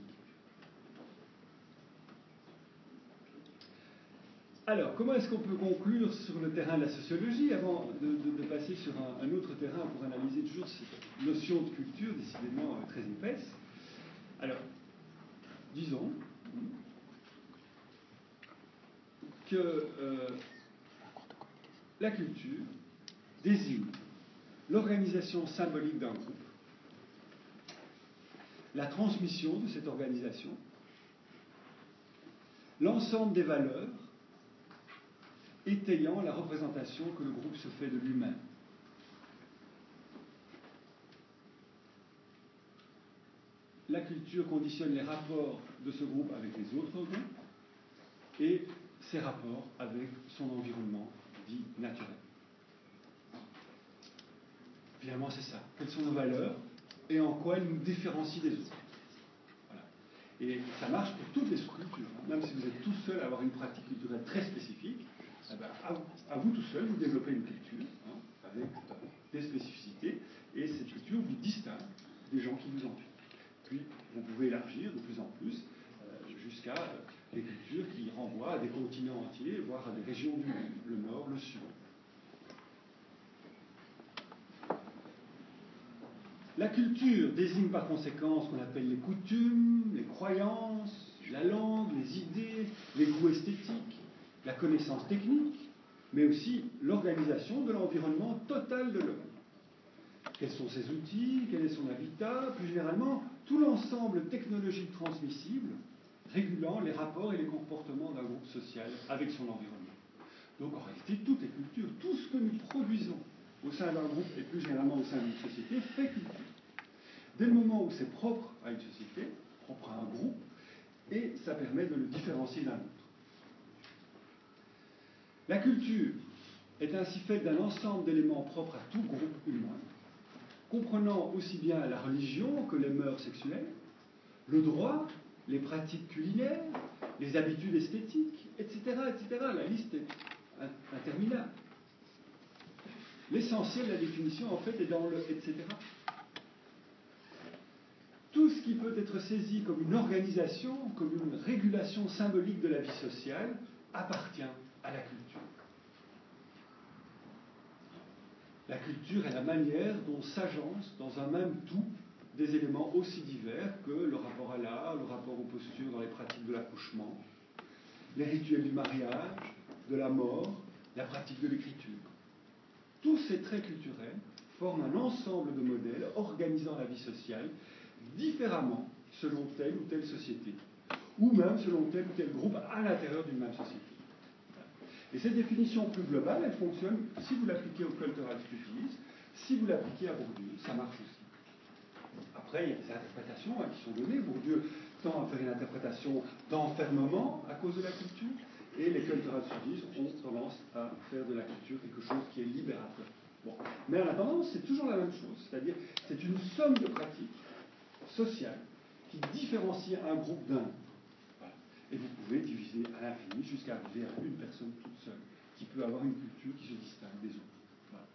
Alors, comment est-ce qu'on peut conclure sur le terrain de la sociologie avant de, de, de passer sur un, un autre terrain pour analyser toujours cette notion de culture décidément euh, très épaisse? Alors, disons que euh, la culture désigne l'organisation symbolique d'un groupe, la transmission de cette organisation, l'ensemble des valeurs étayant la représentation que le groupe se fait de lui-même. La culture conditionne les rapports de ce groupe avec les autres groupes et ses rapports avec son environnement dit naturel. Finalement, c'est ça. Quelles sont nos valeurs et en quoi elles nous différencient des autres. Voilà. Et ça marche pour toutes les sous-cultures. Hein. Même si vous êtes tout seul à avoir une pratique culturelle très spécifique, eh ben, à, vous, à vous tout seul, vous développez une culture hein, avec euh, des spécificités et cette culture vous distingue des gens qui vous entourent. Puis, vous pouvez élargir de plus en plus euh, jusqu'à euh, des cultures qui renvoient à des continents entiers, voire à des régions du monde, le nord, le sud. La culture désigne par conséquent ce qu'on appelle les coutumes, les croyances, la langue, les idées, les goûts esthétiques, la connaissance technique, mais aussi l'organisation de l'environnement total de l'homme. Quels sont ses outils, quel est son habitat, plus généralement, tout l'ensemble technologique transmissible régulant les rapports et les comportements d'un groupe social avec son environnement. Donc en réalité, tout est culture. Tout ce que nous produisons au sein d'un groupe et plus généralement au sein d'une société fait culture. Dès le moment où c'est propre à une société, propre à un groupe, et ça permet de le différencier d'un autre. La culture est ainsi faite d'un ensemble d'éléments propres à tout groupe humain, comprenant aussi bien la religion que les mœurs sexuelles, le droit, les pratiques culinaires, les habitudes esthétiques, et cetera, et cetera. La liste est interminable. L'essentiel de la définition, en fait, est dans le et cetera. Tout ce qui peut être saisi comme une organisation, comme une régulation symbolique de la vie sociale, appartient à la culture. La culture est la manière dont s'agencent dans un même tout des éléments aussi divers que le rapport à l'art, le rapport aux postures dans les pratiques de l'accouchement, les rituels du mariage, de la mort, la pratique de l'écriture. Tous ces traits culturels forment un ensemble de modèles organisant la vie sociale différemment selon telle ou telle société, ou même selon tel ou tel groupe à l'intérieur d'une même société. Et cette définition plus globale, elle fonctionne si vous l'appliquez au Cultural Studies, si vous l'appliquez à Bourdieu, ça marche aussi. Après, il y a des interprétations hein, qui sont données. Bourdieu tend à faire une interprétation d'enfermement à cause de la culture, et les Cultural Studies ont tendance à faire de la culture quelque chose qui est libérateur. Bon. Mais en attendant, c'est toujours la même chose, c'est-à-dire c'est une somme de pratiques sociales qui différencie un groupe d'un. Voilà. Et vous pouvez diviser à l'infini jusqu'à arriver à une personne toute seule qui peut avoir une culture qui se distingue des autres. Voilà.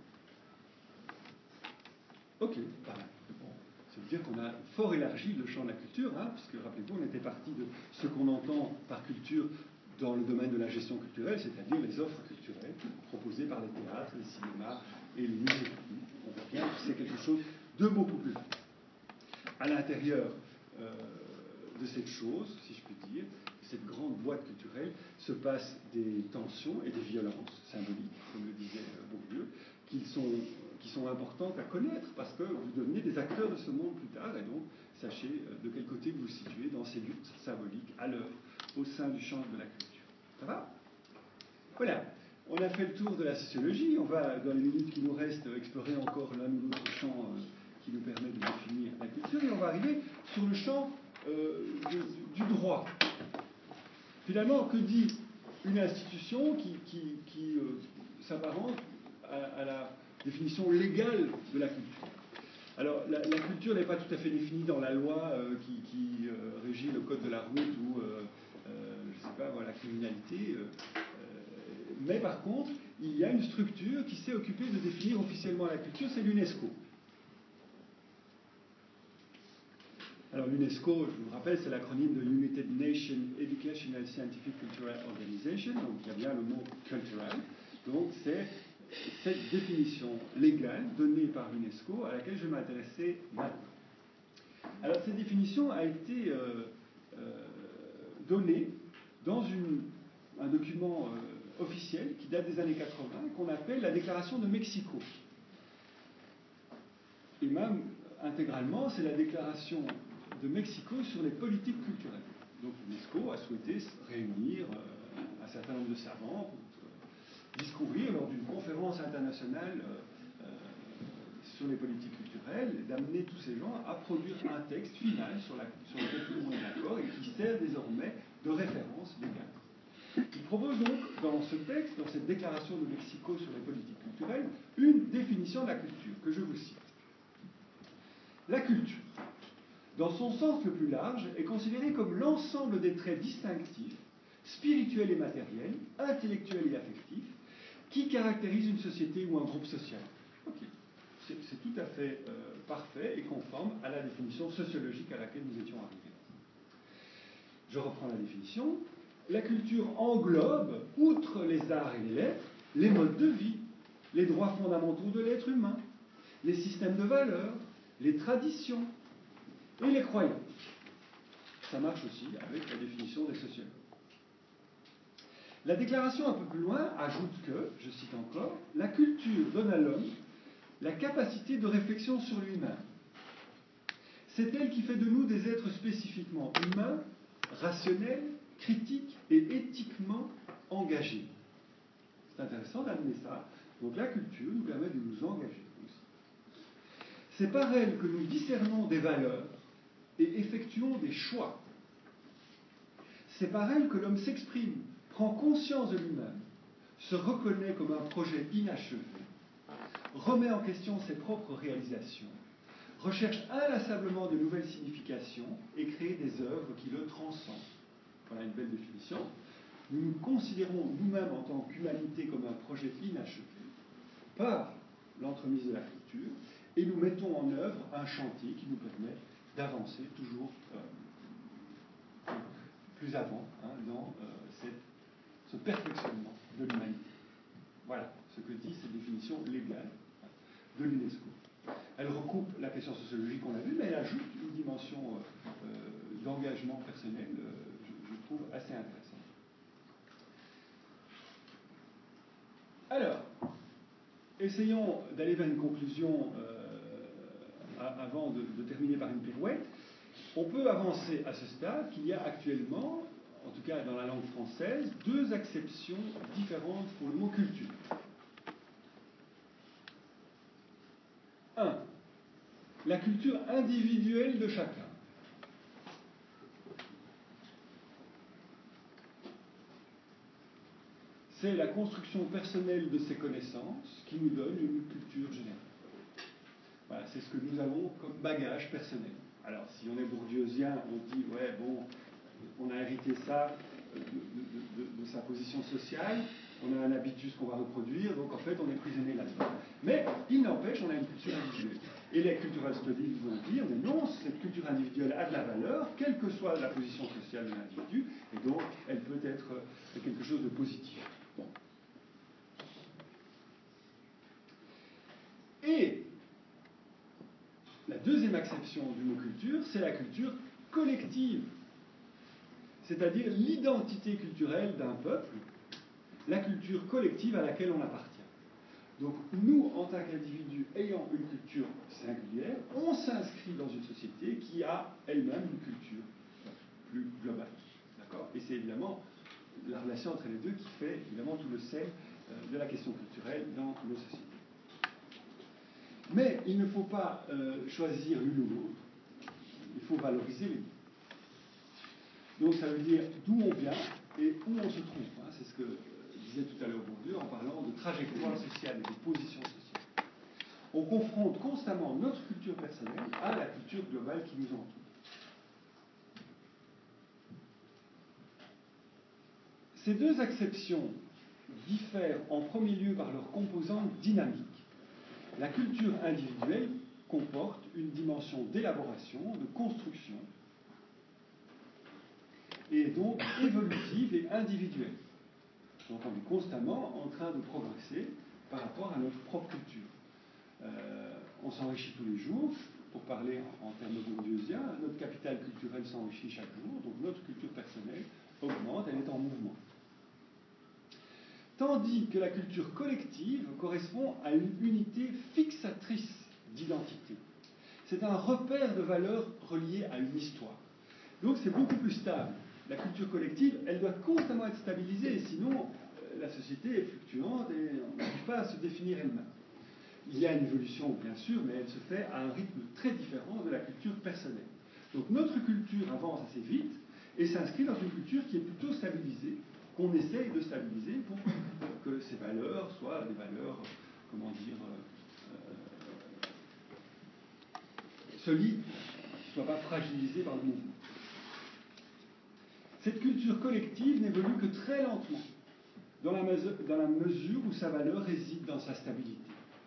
Ok, pareil. Bon. Ça veut dire qu'on a fort élargi le champ de la culture, hein, puisque rappelez-vous, on était parti de ce qu'on entend par culture dans le domaine de la gestion culturelle, c'est-à-dire les offres culturelles proposées par les théâtres, les cinémas et les musées. On voit bien que c'est quelque chose de beaucoup plus vaste. À l'intérieur euh, de cette chose, si je puis dire, cette grande boîte culturelle, se passent des tensions et des violences symboliques, comme le disait Bourdieu, qui sont, qui sont importantes à connaître, parce que vous devenez des acteurs de ce monde plus tard, et donc sachez de quel côté vous vous situez dans ces luttes symboliques à l'heure, au sein du champ de la culture. Ça va ? Voilà. On a fait le tour de la sociologie. On va, dans les minutes qui nous restent, explorer encore l'un ou l'autre champ euh, qui nous permet de définir la culture. Et on va arriver sur le champ euh, de, du droit. Finalement, que dit une institution qui, qui, qui euh, s'apparente à, à la définition légale de la culture? Alors, la, la culture n'est pas tout à fait définie dans la loi euh, qui, qui euh, régit le code de la route ou, euh, euh, je ne sais pas, voilà, la criminalité. Euh, mais par contre, il y a une structure qui s'est occupée de définir officiellement la culture, c'est l'UNESCO. Alors l'UNESCO, je vous rappelle, c'est l'acronyme de United Nations Educational Scientific Cultural Organization, donc il y a bien le mot cultural. Donc c'est cette définition légale donnée par l'UNESCO à laquelle je vais m'intéresser maintenant. Alors cette définition a été euh, euh, donnée dans une, un document euh, officiel qui date des années quatre-vingts qu'on appelle la Déclaration de Mexico. Et même intégralement, c'est la Déclaration de Mexico sur les politiques culturelles. Donc l'UNESCO a souhaité réunir euh, un certain nombre de savants pour euh, discourir lors d'une conférence internationale euh, euh, sur les politiques culturelles et d'amener tous ces gens à produire un texte final sur, la, sur lequel tout le monde est d'accord et qui sert désormais de référence légale. Il propose donc dans ce texte, dans cette déclaration de Mexico sur les politiques culturelles, une définition de la culture que je vous cite. La culture, dans son sens le plus large, est considérée comme l'ensemble des traits distinctifs, spirituels et matériels, intellectuels et affectifs, qui caractérisent une société ou un groupe social. Ok, c'est, c'est tout à fait euh, parfait et conforme à la définition sociologique à laquelle nous étions arrivés. Je reprends la définition. La culture englobe, outre les arts et les lettres, les modes de vie, les droits fondamentaux de l'être humain, les systèmes de valeurs, les traditions et les croyances. Ça marche aussi avec la définition des sociologues. La déclaration un peu plus loin ajoute que, je cite encore, la culture donne à l'homme la capacité de réflexion sur lui-même. C'est elle qui fait de nous des êtres spécifiquement humains, rationnels, critiques et éthiquement engagés. C'est intéressant d'amener ça. Donc la culture nous permet de nous engager aussi. C'est par elle que nous discernons des valeurs et effectuons des choix. C'est par elle que l'homme s'exprime, prend conscience de lui-même, se reconnaît comme un projet inachevé, remet en question ses propres réalisations, recherche inlassablement de nouvelles significations et crée des œuvres qui le transcendent. Voilà une belle définition. Nous nous considérons nous-mêmes en tant qu'humanité comme un projet inachevé par l'entremise de la culture et nous mettons en œuvre un chantier qui nous permet d'avancer toujours euh, plus avant hein, dans euh, cette, ce perfectionnement de l'humanité. Voilà ce que dit cette définition légale de l'UNESCO. Elle recoupe la question sociologique qu'on a vue, mais elle ajoute une dimension euh, euh, d'engagement personnel, euh, je, je trouve assez intéressante. Alors, essayons d'aller vers une conclusion euh, avant de, de terminer par une pirouette. On peut avancer à ce stade qu'il y a actuellement, en tout cas dans la langue française, deux acceptions différentes pour le mot culture. Un, la culture individuelle de chacun. C'est la construction personnelle de ses connaissances qui nous donne une culture générale. Voilà, c'est ce que nous avons comme bagage personnel. Alors, si on est bourdieusien, on dit, ouais, bon, on a hérité ça de, de, de, de sa position sociale, on a un habitus qu'on va reproduire, donc en fait, on est prisonnier là-dedans. Mais, il n'empêche, on a une culture individuelle. Et les cultural studies vont dire, mais non, cette culture individuelle a de la valeur, quelle que soit la position sociale de l'individu, et donc, elle peut être quelque chose de positif. Bon. Et la deuxième acception du mot culture, c'est la culture collective, c'est-à-dire l'identité culturelle d'un peuple, la culture collective à laquelle on appartient. Donc nous, en tant qu'individus ayant une culture singulière, on s'inscrit dans une société qui a elle-même une culture plus globale. D'accord ? Et c'est évidemment la relation entre les deux qui fait évidemment tout le sel de la question culturelle dans nos sociétés. Mais il ne faut pas euh, choisir l'une ou l'autre, il faut valoriser les deux. Donc ça veut dire d'où on vient et où on se trouve. Hein. C'est ce que euh, disait tout à l'heure Bourdieu en parlant de trajectoire sociale et de position sociale. On confronte constamment notre culture personnelle à la culture globale qui nous entoure. Ces deux acceptions diffèrent en premier lieu par leur composante dynamique. La culture individuelle comporte une dimension d'élaboration, de construction, et est donc évolutive et individuelle. Donc on est constamment en train de progresser par rapport à notre propre culture. Euh, on s'enrichit tous les jours, pour parler en, en termes bourdieusiens, notre capital culturel s'enrichit chaque jour, donc notre culture personnelle augmente, elle est en mouvement. Tandis que la culture collective correspond à une unité fixatrice d'identité. C'est un repère de valeurs relié à une histoire. Donc c'est beaucoup plus stable. La culture collective, elle doit constamment être stabilisée, sinon euh, la société est fluctuante et on n'arrive pas à se définir elle-même. Il y a une évolution, bien sûr, mais elle se fait à un rythme très différent de la culture personnelle. Donc notre culture avance assez vite et s'inscrit dans une culture qui est plutôt stabilisée, qu'on essaye de stabiliser pour que ces valeurs soient des valeurs, comment dire, euh, euh, solides, qui ne soient pas fragilisées par le mouvement. Cette culture collective n'évolue que très lentement, dans la, mesure, dans la mesure où sa valeur réside dans sa stabilité.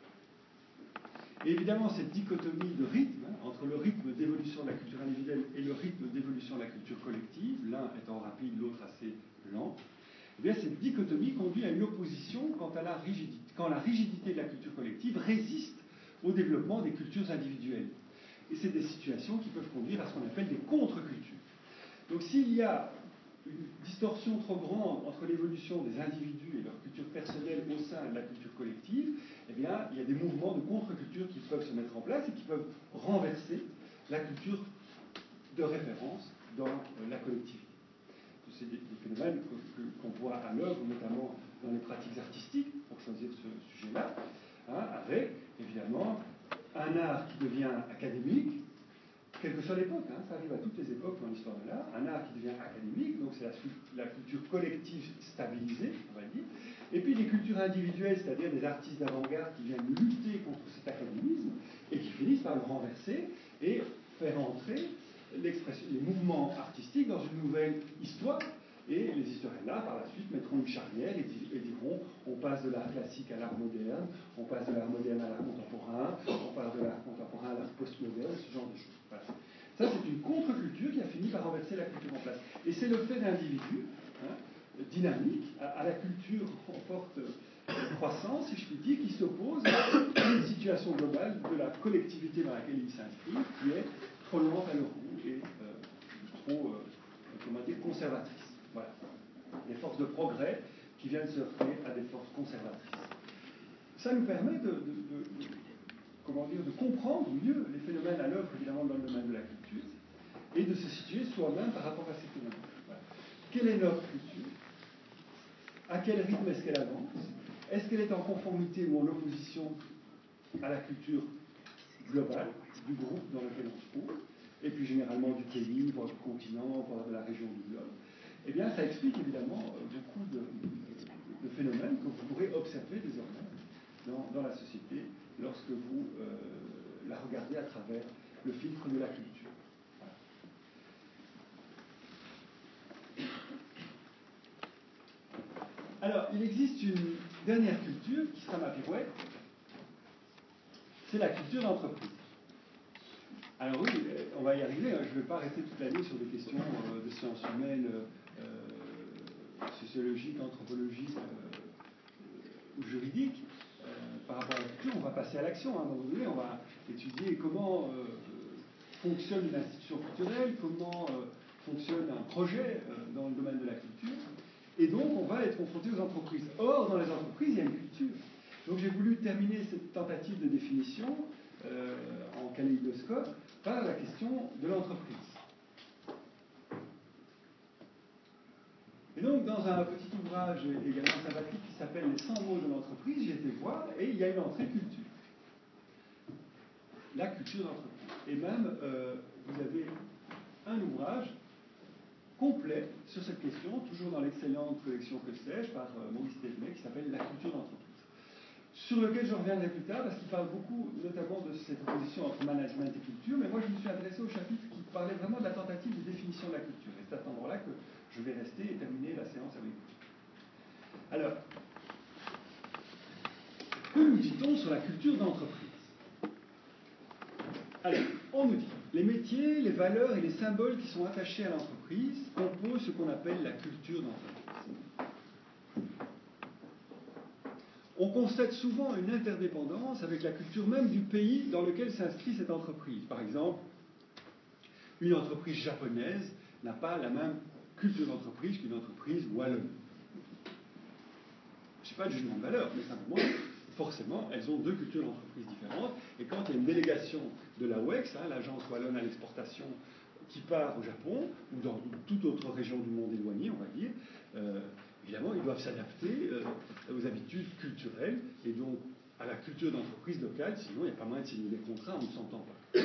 Et évidemment, cette dichotomie de rythme, hein, entre le rythme d'évolution de la culture individuelle et le rythme d'évolution de la culture collective, l'un étant rapide, l'autre assez lent, eh bien, cette dichotomie conduit à une opposition quant à la rigidité, quand la rigidité de la culture collective résiste au développement des cultures individuelles. Et c'est des situations qui peuvent conduire à ce qu'on appelle des contre-cultures. Donc s'il y a une distorsion trop grande entre l'évolution des individus et leur culture personnelle au sein de la culture collective, eh bien, il y a des mouvements de contre-culture qui peuvent se mettre en place et qui peuvent renverser la culture de référence dans euh, la collectivité. C'est des, des phénomènes que, que, qu'on voit à l'œuvre, notamment dans les pratiques artistiques, pour choisir ce sujet-là, hein, avec évidemment un art qui devient académique, quelle que soit l'époque, hein, ça arrive à toutes les époques dans l'histoire de l'art, un art qui devient académique, donc c'est la, la culture collective stabilisée, on va dire, et puis des cultures individuelles, c'est-à-dire des artistes d'avant-garde qui viennent lutter contre cet académisme et qui finissent par le renverser et faire entrer l'expression, les mouvements artistiques dans une nouvelle histoire. Et les historiens de l'art, par la suite, mettront une charnière et, et diront on passe de l'art classique à l'art moderne, on passe de l'art moderne à l'art contemporain, on passe de l'art contemporain à l'art postmoderne, ce genre de choses. Voilà. Ça, c'est une contre-culture qui a fini par renverser la culture en place. Et c'est le fait d'individus hein, dynamiques à, à la culture en forte croissance, si je puis dire, qui s'opposent à une situation globale de la collectivité dans laquelle ils s'inscrivent, qui est trop lente à leur goût et euh, trop, euh, comment dire, conservatrice. Voilà. Des forces de progrès qui viennent se heurter à des forces conservatrices. Ça nous permet de, de, de, de, comment dire, de comprendre mieux les phénomènes à l'œuvre, évidemment, dans le domaine de la culture, et de se situer soi-même par rapport à ces phénomènes. Voilà. Quelle est notre culture? À quel rythme est-ce qu'elle avance? Est-ce qu'elle est en conformité ou en opposition à la culture globale du groupe dans lequel on se trouve, et puis généralement du pays, voire du continent, voire de la région du globe? Eh bien, ça explique évidemment beaucoup de, de phénomènes que vous pourrez observer désormais dans, dans la société lorsque vous euh, la regardez à travers le filtre de la culture. Voilà. Alors, il existe une dernière culture qui sera ma pirouette, c'est la culture d'entreprise. Alors oui, on va y arriver, je ne vais pas rester toute l'année sur des questions euh, de sciences humaines, euh, sociologiques, anthropologiques euh, ou juridiques. Euh, par rapport à la culture, on va passer à l'action. Hein, à un moment donné, on va étudier comment euh, fonctionne une institution culturelle, comment euh, fonctionne un projet euh, dans le domaine de la culture. Et donc, on va être confronté aux entreprises. Or, dans les entreprises, il y a une culture. Donc, j'ai voulu terminer cette tentative de définition euh, en kaléidoscope par la question de l'entreprise. Et donc, dans un petit ouvrage également sympathique qui s'appelle Les cent mots de l'entreprise, j'ai été voir et il y a une entrée culture. La culture d'entreprise. Et même, euh, vous avez un ouvrage complet sur cette question, toujours dans l'excellente collection Que sais-je, par euh, Maurice Thévenet, qui s'appelle La culture d'entreprise. Sur lequel je reviendrai plus tard, parce qu'il parle beaucoup, notamment de cette opposition entre management et culture, mais moi je me suis adressé au chapitre qui parlait vraiment de la tentative de définition de la culture. Et c'est à cet endroit-là que je vais rester et terminer la séance avec vous. Alors, que nous dit-on sur la culture d'entreprise? Alors, on nous dit, les métiers, les valeurs et les symboles qui sont attachés à l'entreprise composent ce qu'on appelle la culture d'entreprise. On constate souvent une interdépendance avec la culture même du pays dans lequel s'inscrit cette entreprise. Par exemple, une entreprise japonaise n'a pas la même culture d'entreprise qu'une entreprise wallonne. Je ne sais pas de jugement de valeur, mais simplement, forcément, elles ont deux cultures d'entreprise différentes. Et quand il y a une délégation de l'A O E X, hein, l'agence wallonne à l'exportation, qui part au Japon, ou dans toute autre région du monde éloigné, on va dire, euh, évidemment, ils doivent s'adapter euh, aux habitudes culturelles et donc à la culture d'entreprise locale, sinon il n'y a pas moyen de signer des contrats, on ne s'entend pas.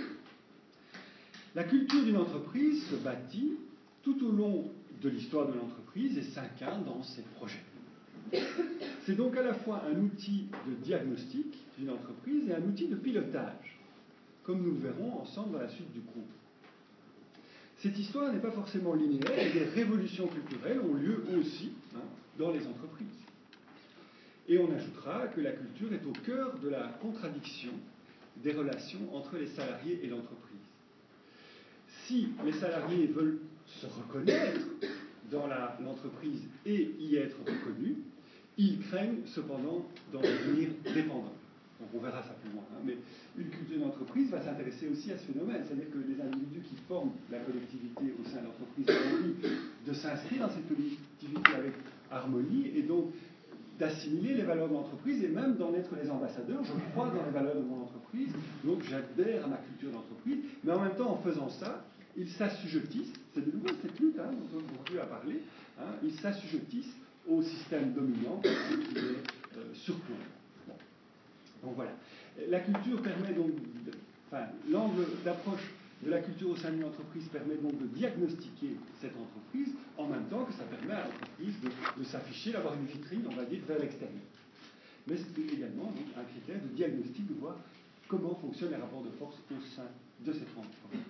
La culture d'une entreprise se bâtit tout au long de l'histoire de l'entreprise et s'incarne dans ses projets. C'est donc à la fois un outil de diagnostic d'une entreprise et un outil de pilotage, comme nous le verrons ensemble dans la suite du cours. Cette histoire n'est pas forcément linéaire et des révolutions culturelles ont lieu aussi hein, dans les entreprises. Et on ajoutera que la culture est au cœur de la contradiction des relations entre les salariés et l'entreprise. Si les salariés veulent se reconnaître dans la, l'entreprise et y être reconnus, ils craignent cependant d'en devenir dépendants. Donc on verra ça plus loin. Hein. Mais une culture d'entreprise va s'intéresser aussi à ce phénomène. C'est-à-dire que les individus qui forment la collectivité au sein de l'entreprise ont envie de s'inscrire dans cette collectivité avec harmonie et donc d'assimiler les valeurs de l'entreprise et même d'en être les ambassadeurs. Je crois dans les valeurs de mon entreprise, donc j'adhère à ma culture d'entreprise, mais en même temps, en faisant ça, ils s'assujettissent, c'est de nouveau cette lutte hein, dont on a parlé, hein, ils s'assujettissent au système dominant qui les euh, surplombe. Bon. Donc voilà. La culture permet donc, de, enfin, l'angle d'approche de la culture au sein d'une entreprise permet donc de diagnostiquer cette entreprise en même temps que ça permet à l'entreprise de, de s'afficher, d'avoir une vitrine, on va dire, vers l'extérieur. Mais c'est également donc, un critère de diagnostic de voir comment fonctionnent les rapports de force au sein de cette entreprise.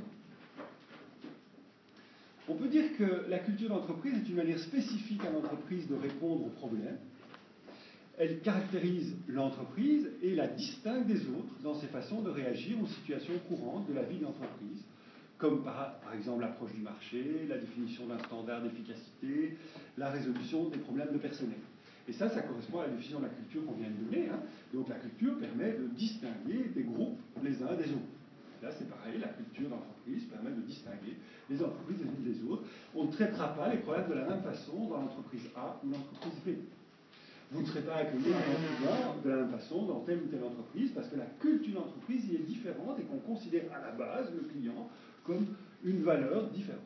On peut dire que la culture d'entreprise est une manière spécifique à l'entreprise de répondre aux problèmes. Elle caractérise l'entreprise et la distingue des autres dans ses façons de réagir aux situations courantes de la vie de l'entreprise, comme par, par exemple l'approche du marché, la définition d'un standard d'efficacité, la résolution des problèmes de personnel. Et ça, ça correspond à la définition de la culture qu'on vient de donner. Hein. Donc la culture permet de distinguer des groupes les uns des autres. Là, c'est pareil, la culture d'entreprise permet de distinguer les entreprises les unes des autres. On ne traitera pas les problèmes de la même façon dans l'entreprise A ou l'entreprise B. Vous ne serez pas accueilli de la même façon dans telle ou telle entreprise parce que la culture d'entreprise y est différente et qu'on considère à la base le client comme une valeur différente.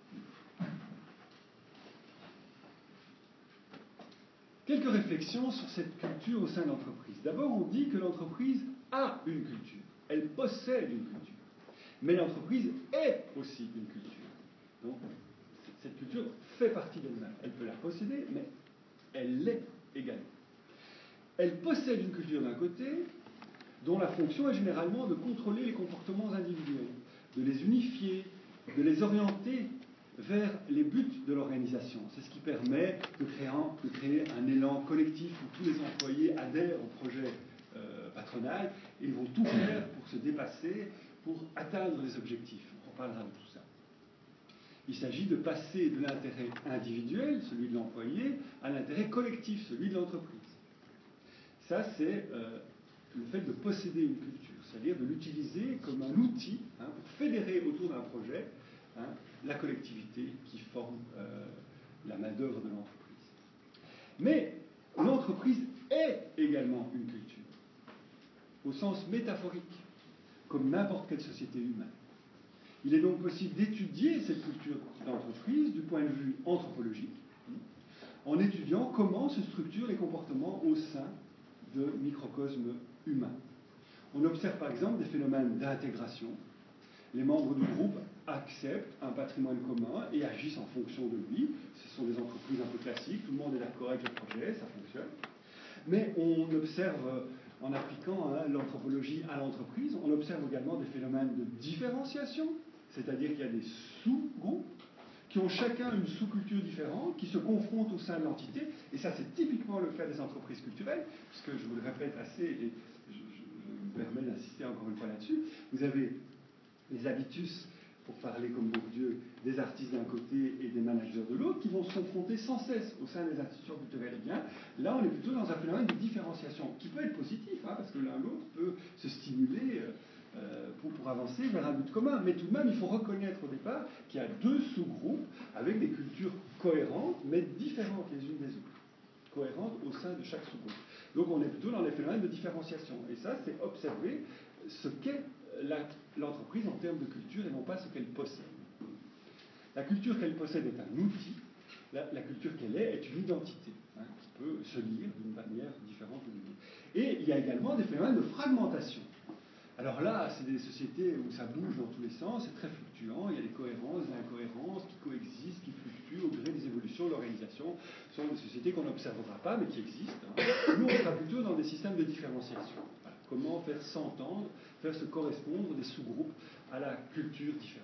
Quelques réflexions sur cette culture au sein de l'entreprise. D'abord, on dit que l'entreprise a une culture. Elle possède une culture. Mais l'entreprise est aussi une culture. Donc, cette culture fait partie d'elle-même. Elle peut la posséder, mais elle l'est également. Elle possède une culture d'un côté, dont la fonction est généralement de contrôler les comportements individuels, de les unifier, de les orienter vers les buts de l'organisation. C'est ce qui permet de créer un, de créer un élan collectif où tous les employés adhèrent au projet euh, patronal et vont tout faire pour se dépasser, pour atteindre les objectifs. On reparlera de tout ça. Il s'agit de passer de l'intérêt individuel, celui de l'employé, à l'intérêt collectif, celui de l'entreprise. Ça, c'est euh, le fait de posséder une culture, c'est-à-dire de l'utiliser comme un outil hein, pour fédérer autour d'un projet hein, la collectivité qui forme euh, la main-d'œuvre de l'entreprise. Mais l'entreprise est également une culture, au sens métaphorique, comme n'importe quelle société humaine. Il est donc possible d'étudier cette culture d'entreprise du point de vue anthropologique, en étudiant comment se structurent les comportements au sein de microcosmes humains. On observe par exemple des phénomènes d'intégration. Les membres du groupe acceptent un patrimoine commun et agissent en fonction de lui. Ce sont des entreprises un peu classiques, tout le monde est d'accord avec le projet, ça fonctionne. Mais on observe, en appliquant hein, l'anthropologie à l'entreprise, on observe également des phénomènes de différenciation, c'est-à-dire qu'il y a des sous-groupes qui ont chacun une sous-culture différente, qui se confrontent au sein de l'entité, et ça c'est typiquement le cas des entreprises culturelles, puisque je vous le répète assez, et je, je, je me permets d'insister encore une fois là-dessus, vous avez les habitus, pour parler comme Bourdieu, des artistes d'un côté et des managers de l'autre, qui vont se confronter sans cesse au sein des institutions culturelles. Et bien, là on est plutôt dans un phénomène de différenciation, qui peut être positif, hein, parce que l'un l'autre peut se stimuler, euh, Euh, pour, pour avancer vers un but commun. Mais tout de même, il faut reconnaître au départ qu'il y a deux sous-groupes avec des cultures cohérentes, mais différentes les unes des autres. Cohérentes au sein de chaque sous-groupe. Donc on est plutôt dans les phénomènes de différenciation. Et ça, c'est observer ce qu'est la, l'entreprise en termes de culture et non pas ce qu'elle possède. La culture qu'elle possède est un outil. La, la culture qu'elle est est une identité hein, qui peut se lire d'une manière différente de l'autre. Et il y a également des phénomènes de fragmentation. Alors là, c'est des sociétés où ça bouge dans tous les sens, c'est très fluctuant, il y a des cohérences, des incohérences qui coexistent, qui fluctuent au gré des évolutions de l'organisation. Ce sont des sociétés qu'on n'observera pas, mais qui existent. Hein. Nous, on sera plutôt dans des systèmes de différenciation. Voilà. Comment faire s'entendre, faire se correspondre des sous-groupes à la culture différente.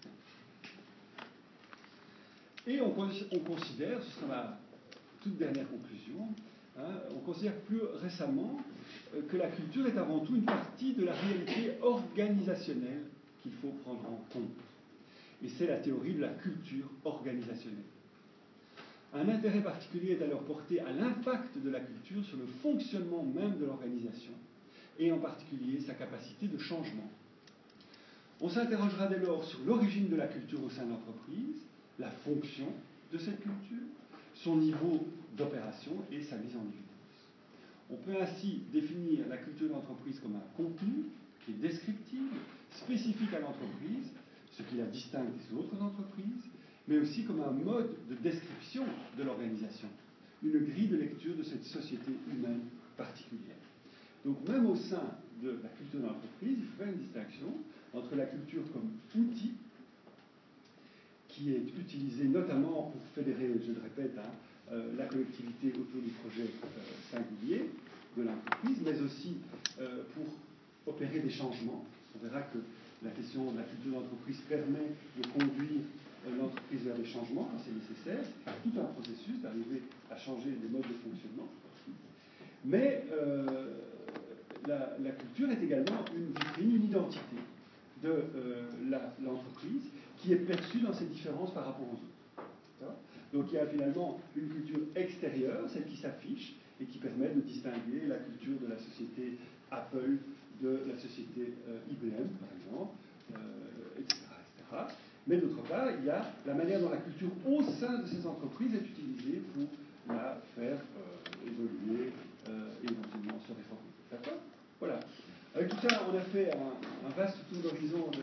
Et on, on considère, ce sera ma toute dernière conclusion, hein, on considère plus récemment que la culture est avant tout une partie de la réalité organisationnelle qu'il faut prendre en compte. Et c'est la théorie de la culture organisationnelle. Un intérêt particulier est alors porté à l'impact de la culture sur le fonctionnement même de l'organisation, et en particulier sa capacité de changement. On s'interrogera dès lors sur l'origine de la culture au sein de l'entreprise, la fonction de cette culture, son niveau d'opération et sa mise en évidence. On peut ainsi définir la culture d'entreprise comme un contenu qui est descriptible, spécifique à l'entreprise, ce qui la distingue des autres entreprises, mais aussi comme un mode de description de l'organisation, une grille de lecture de cette société humaine particulière. Donc même au sein de la culture d'entreprise, il faut faire une distinction entre la culture comme outil, qui est utilisé notamment pour fédérer, je le répète, hein, euh, la collectivité autour du projet euh, singulier de l'entreprise, mais aussi euh, pour opérer des changements. On verra que la question de la culture d'entreprise permet de conduire euh, l'entreprise vers des changements quand c'est nécessaire. C'est tout un processus d'arriver à changer les modes de fonctionnement. Mais euh, la, la culture est également une vitrine, une identité de euh, la, l'entreprise qui est perçue dans ses différences par rapport aux autres. Donc il y a finalement une culture extérieure, celle qui s'affiche et qui permet de distinguer la culture de la société Apple de la société euh, I B M, par exemple, euh, et cetera, et cetera. Mais d'autre part, il y a la manière dont la culture au sein de ces entreprises est utilisée pour la faire euh, évoluer euh, et éventuellement se réformer. D'accord ? Voilà. Avec tout ça, on a fait un, un vaste tour d'horizon.